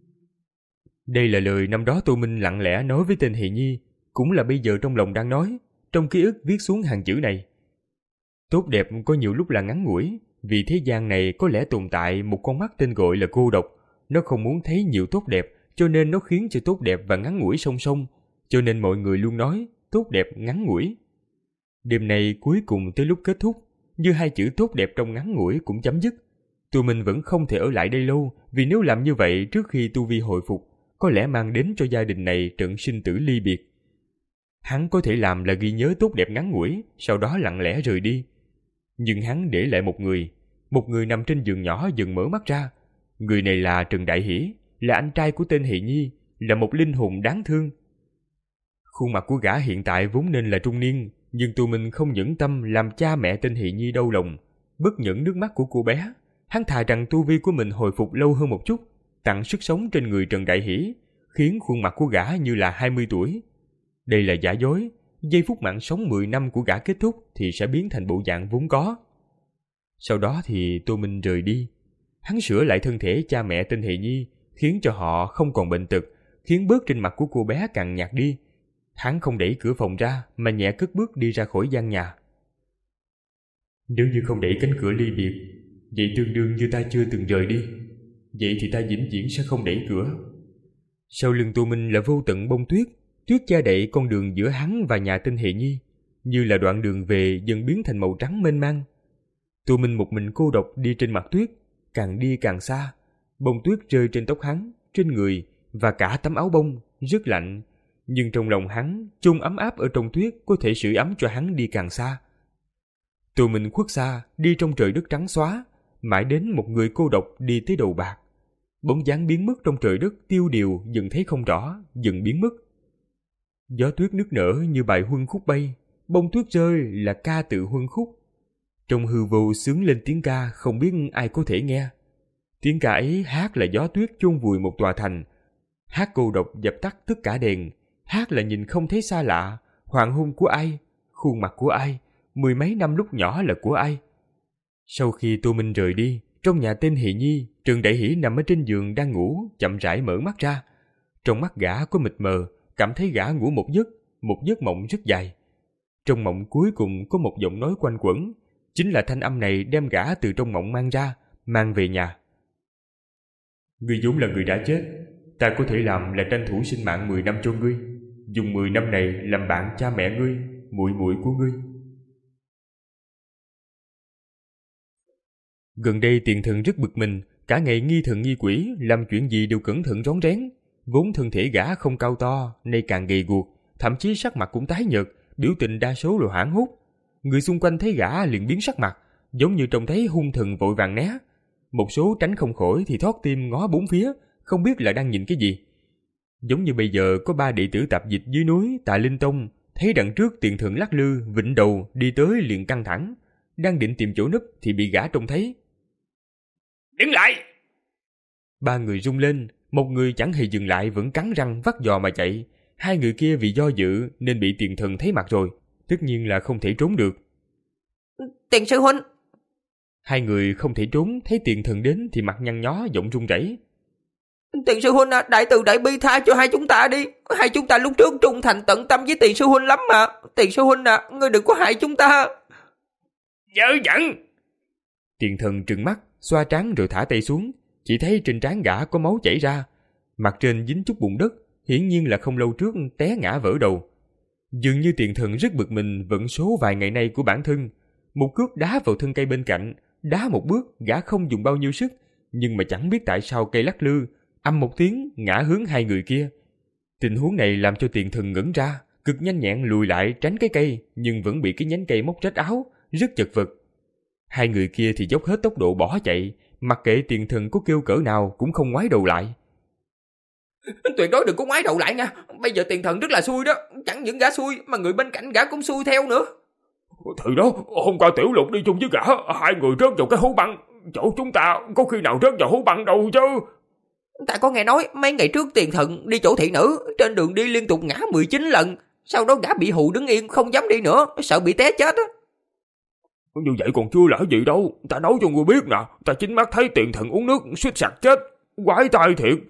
Đây là lời năm đó Tô Minh lặng lẽ nói với tên Hỷ Nhi, cũng là bây giờ trong lòng đang nói, trong ký ức viết xuống hàng chữ này. Tốt đẹp có nhiều lúc là ngắn ngủi, vì thế gian này có lẽ tồn tại một con mắt tên gọi là cô độc. Nó không muốn thấy nhiều tốt đẹp, cho nên nó khiến cho tốt đẹp và ngắn ngủi song song, cho nên mọi người luôn nói tốt đẹp ngắn ngủi. Đêm nay cuối cùng tới lúc kết thúc, như hai chữ tốt đẹp trong ngắn ngủi cũng chấm dứt. Tụi mình vẫn không thể ở lại đây lâu, vì nếu làm như vậy trước khi tu vi hồi phục, có lẽ mang đến cho gia đình này trận sinh tử ly biệt. Hắn có thể làm là ghi nhớ tốt đẹp ngắn ngủi, sau đó lặng lẽ rời đi. Nhưng hắn để lại một người, một người nằm trên giường nhỏ dần mở mắt ra. Người này là Trần Đại Hỷ, là anh trai của tên Hỷ Nhi, là một linh hồn đáng thương. Khuôn mặt của gã hiện tại vốn nên là trung niên, nhưng tụi mình không nhẫn tâm làm cha mẹ tên Hỷ Nhi đau lòng. Bất nhẫn nước mắt của cô bé, hắn thà rằng tu vi của mình hồi phục lâu hơn một chút, tặng sức sống trên người Trần Đại Hỷ, khiến khuôn mặt của gã như là hai mươi tuổi. Đây là giả dối, giây phút mạng sống mười năm của gã kết thúc thì sẽ biến thành bộ dạng vốn có. Sau đó thì Tô Minh rời đi. Hắn sửa lại thân thể cha mẹ tên Hỷ Nhi, khiến cho họ không còn bệnh tật, khiến bớt trên mặt của cô bé càng nhạt đi. Hắn không đẩy cửa phòng ra, mà nhẹ cất bước đi ra khỏi gian nhà. Nếu như không đẩy cánh cửa ly biệt, vậy tương đương như ta chưa từng rời đi. Vậy thì ta vĩnh viễn sẽ không đẩy cửa. Sau lưng Tô Minh là vô tận bông tuyết, tuyết che đậy con đường giữa hắn và nhà tên Hỷ Nhi, như là đoạn đường về dần biến thành màu trắng mênh mang. Tô Minh một mình cô độc đi trên mặt tuyết, càng đi càng xa. Bông tuyết rơi trên tóc hắn, trên người và cả tấm áo bông, rất lạnh. Nhưng trong lòng hắn, chôn ấm áp ở trong tuyết có thể sưởi ấm cho hắn đi càng xa. Tô Minh khuất xa, đi trong trời đất trắng xóa, mãi đến một người cô độc đi tới đầu bạc. Bóng dáng biến mất trong trời đất tiêu điều, dần thấy không rõ, dần biến mất. Gió tuyết nức nở như bài huân khúc bay, bông tuyết rơi là ca tự huân khúc. Trong hư vô xướng lên tiếng ca không biết ai có thể nghe. Tiếng ca ấy hát là gió tuyết chôn vùi một tòa thành, hát cô độc dập tắt tất cả đèn, hát là nhìn không thấy xa lạ, hoàng hôn của ai, khuôn mặt của ai, mười mấy năm lúc nhỏ là của ai. Sau khi Tô Minh rời đi, trong nhà tên Hỷ Nhi, Trần Đại Hỷ nằm ở trên giường đang ngủ, chậm rãi mở mắt ra. Trong mắt gã có mịt mờ, cảm thấy gã ngủ một giấc, một giấc mộng rất dài. Trong mộng cuối cùng có một giọng nói quanh quẩn, chính là thanh âm này đem gã từ trong mộng mang ra, mang về nhà. Ngươi vốn là người đã chết, ta có thể làm là tranh thủ sinh mạng mười năm cho ngươi, dùng mười năm này làm bạn cha mẹ ngươi, muội muội của ngươi. Gần đây Tiền Thần rất bực mình, cả ngày nghi thần nghi quỷ, làm chuyện gì đều cẩn thận rón rén. Vốn thân thể gã không cao to, nay càng gầy guộc, thậm chí sắc mặt cũng tái nhợt, biểu tình đa số là hoảng hốt. Người xung quanh thấy gã liền biến sắc mặt, giống như trông thấy hung thần vội vàng né. Một số tránh không khỏi thì thót tim ngó bốn phía, không biết là đang nhìn cái gì. Giống như bây giờ có ba đệ tử tạp dịch dưới núi Tạ Linh Tông, thấy đằng trước Tiền Thần lắc lư, vịnh đầu đi tới liền căng thẳng, đang định tìm chỗ núp thì bị gã trông thấy. Đứng lại! Ba người rung lên, một người chẳng hề dừng lại vẫn cắn răng vắt giò mà chạy. Hai người kia vì do dự nên bị Tiền Thần thấy mặt rồi, tất nhiên là không thể trốn được. Tiền sư huynh! Hai người không thể trốn, thấy Tiền Thần đến thì mặt nhăn nhó, giọng run rẩy. Tiền sư huynh à, đại từ đại bi tha cho hai chúng ta đi. Hai chúng ta lúc trước trung thành tận tâm với tiền sư huynh lắm mà. Tiền sư huynh à, ngươi đừng có hại chúng ta. Dở dẫn! Tiền Thần trừng mắt, xoa trán rồi thả tay xuống, chỉ thấy trên trán gã có máu chảy ra, mặt trên dính chút bùn đất, hiển nhiên là không lâu trước té ngã vỡ đầu. Dường như Tiền Thần rất bực mình vận số vài ngày nay của bản thân, một cước đá vào thân cây bên cạnh, đá một bước gã không dùng bao nhiêu sức, nhưng mà chẳng biết tại sao cây lắc lư, âm một tiếng ngã hướng hai người kia. Tình huống này làm cho Tiền Thần ngẩn ra, cực nhanh nhẹn lùi lại tránh cái cây, nhưng vẫn bị cái nhánh cây móc rách áo, rất chật vật. Hai người kia thì dốc hết tốc độ bỏ chạy, mặc kệ Tiền Thần có kêu cỡ nào cũng không ngoái đầu lại. Tuyệt đối đừng có ngoái đầu lại nha. Bây giờ tiền thần rất là xui đó. Chẳng những gã xui mà người bên cạnh gã cũng xui theo nữa. Thì đó, hôm qua Tiểu Lục đi chung với gã, hai người rớt vào cái hố băng. Chỗ chúng ta có khi nào rớt vào hố băng đâu chứ. Ta có nghe nói mấy ngày trước tiền thần đi chỗ thị nữ, trên đường đi liên tục ngã mười chín lần. Sau đó gã bị hù đứng yên không dám đi nữa, sợ bị té chết á. Như vậy còn chưa là gì đâu. Ta nói cho người biết nè, ta chính mắt thấy tiền thần uống nước suýt sặc chết. Quái tai thiệt.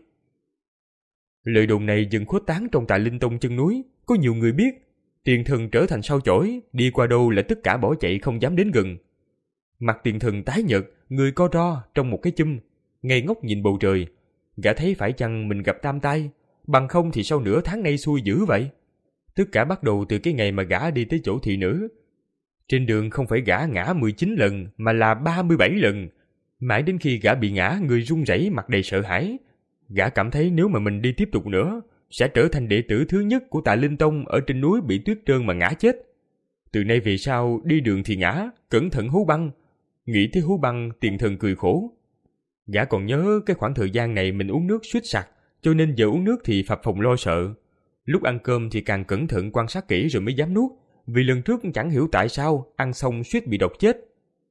Lời đồn này dần khuếch tán trong Tà Linh Tông chân núi. Có nhiều người biết tiền thần trở thành sao chổi, đi qua đâu là tất cả bỏ chạy không dám đến gần. Mặt tiền thần tái nhợt, người co ro trong một cái chum, ngây ngốc nhìn bầu trời. Gã thấy phải chăng mình gặp tam tai, bằng không thì sau nửa tháng nay xui dữ vậy. Tất cả bắt đầu từ cái ngày mà gã đi tới chỗ thị nữ. Trên đường không phải gã ngã mười chín lần mà là ba mươi bảy lần. Mãi đến khi gã bị ngã, người run rẩy mặt đầy sợ hãi. Gã cảm thấy nếu mà mình đi tiếp tục nữa, sẽ trở thành đệ tử thứ nhất của Tà Linh Tông ở trên núi bị tuyết trơn mà ngã chết. Từ nay về sau, đi đường thì ngã, cẩn thận hú băng. Nghĩ tới hú băng, tiền thần cười khổ. Gã còn nhớ cái khoảng thời gian này mình uống nước suýt sặc, cho nên giờ uống nước thì phập phồng lo sợ. Lúc ăn cơm thì càng cẩn thận quan sát kỹ rồi mới dám nuốt, vì lần trước chẳng hiểu tại sao ăn xong suýt bị độc chết.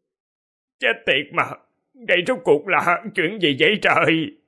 Chết tiệt mà, đây rốt cuộc là chuyện gì vậy trời?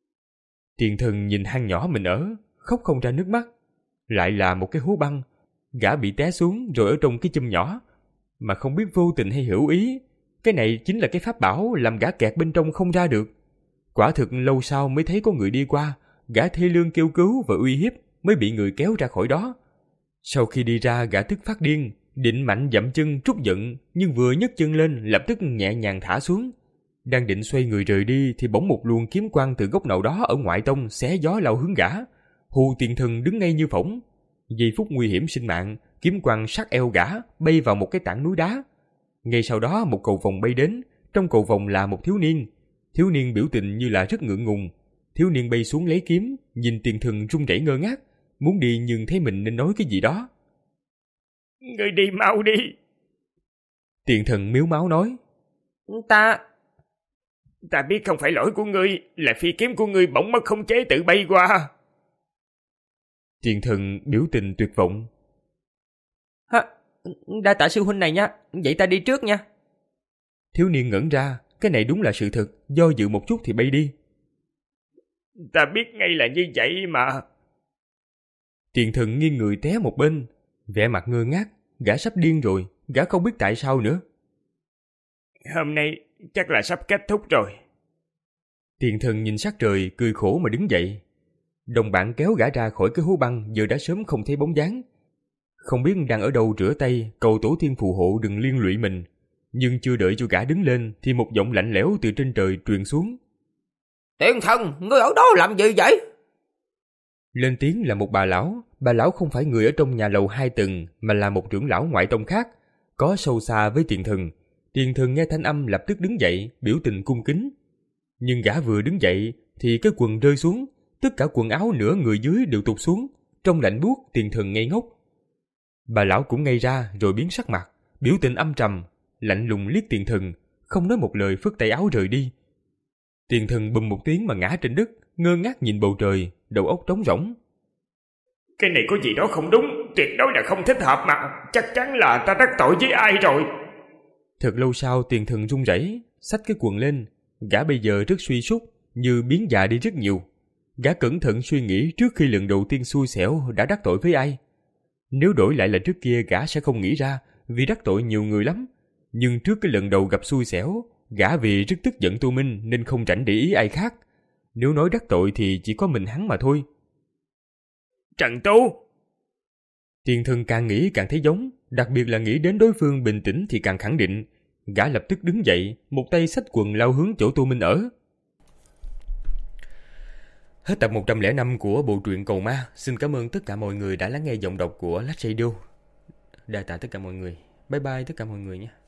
Tiền thần nhìn hang nhỏ mình ở, khóc không ra nước mắt. Lại là một cái hố băng. Gã bị té xuống rồi ở trong cái chum nhỏ, mà không biết vô tình hay hữu ý, cái này chính là cái pháp bảo làm gã kẹt bên trong không ra được. Quả thực lâu sau mới thấy có người đi qua, gã thê lương kêu cứu và uy hiếp mới bị người kéo ra khỏi đó. Sau khi đi ra, gã tức phát điên, định mạnh dậm chân trút giận, nhưng vừa nhấc chân lên lập tức nhẹ nhàng thả xuống. Đang định xoay người rời đi thì bỗng một luồng kiếm quang từ góc nào đó ở ngoại tông xé gió lao hướng gã. Hù tiền thần đứng ngay như phỗng. Giây phút nguy hiểm sinh mạng, kiếm quang sát eo gã bay vào một cái tảng núi đá. Ngay sau đó một cầu vồng bay đến, trong cầu vồng là một thiếu niên. Thiếu niên biểu tình như là rất ngượng ngùng. Thiếu niên bay xuống lấy kiếm, nhìn tiền thần run rẩy ngơ ngác, muốn đi nhưng thấy mình nên nói cái gì đó. Ngươi đi mau đi. Tiền thần miếu máu nói. Ta... Ta biết không phải lỗi của ngươi, là phi kiếm của ngươi bỗng mất khống chế tự bay qua. Tiền thần biểu tình tuyệt vọng. Hả? Đa tạ sư huynh này nha, vậy ta đi trước nha. Thiếu niên ngẩn ra, cái này đúng là sự thật, do dự một chút thì bay đi. Ta biết ngay là như vậy mà. Tiền thần nghiêng người té một bên, vẻ mặt ngơ ngác, gã sắp điên rồi, gã không biết tại sao nữa. Hôm nay chắc là sắp kết thúc rồi. Tiền thần nhìn sát trời, cười khổ mà đứng dậy. Đồng bạn kéo gã ra khỏi cái hố băng giờ đã sớm không thấy bóng dáng. Không biết đang ở đâu rửa tay, cầu tổ tiên phù hộ đừng liên lụy mình. Nhưng chưa đợi cho gã đứng lên thì một giọng lạnh lẽo từ trên trời truyền xuống. Tiền thần, ngươi ở đó làm gì vậy? Lên tiếng là một bà lão. Bà lão không phải người ở trong nhà lầu hai tầng, mà là một trưởng lão ngoại tông khác, có sâu xa với tiền thần. Tiền thần nghe thanh âm lập tức đứng dậy, biểu tình cung kính. Nhưng gã vừa đứng dậy thì cái quần rơi xuống, tất cả quần áo nửa người dưới đều tụt xuống. Trong lạnh buốt, tiền thần ngây ngốc. Bà lão cũng ngây ra rồi biến sắc mặt, biểu tình âm trầm, lạnh lùng liếc tiền thần, không nói một lời phất tay áo rời đi. Tiền thần bùm một tiếng mà ngã trên đất, ngơ ngác nhìn bầu trời, đầu óc trống rỗng. Cái này có gì đó không đúng, tuyệt đối là không thích hợp mà, chắc chắn là ta đắc tội với ai rồi. Thật lâu sau tiền thần run rẩy, xách cái quần lên, gã bây giờ rất suy sút, như biến già đi rất nhiều. Gã cẩn thận suy nghĩ trước khi lần đầu tiên xui xẻo đã đắc tội với ai. Nếu đổi lại là trước kia gã sẽ không nghĩ ra, vì đắc tội nhiều người lắm. Nhưng trước cái lần đầu gặp xui xẻo, gã vì rất tức giận Tô Minh nên không rảnh để ý ai khác. Nếu nói đắc tội thì chỉ có mình hắn mà thôi. Trần Tu! Tiền thần càng nghĩ càng thấy giống, đặc biệt là nghĩ đến đối phương bình tĩnh thì càng khẳng định. Gã lập tức đứng dậy, một tay xách quần lao hướng chỗ Tô Minh ở. Hết tập một trăm lẻ năm của bộ truyện Cầu Ma. Xin cảm ơn tất cả mọi người đã lắng nghe giọng đọc của Lách Radio. Đa tạ tất cả mọi người. Bye bye tất cả mọi người nhé.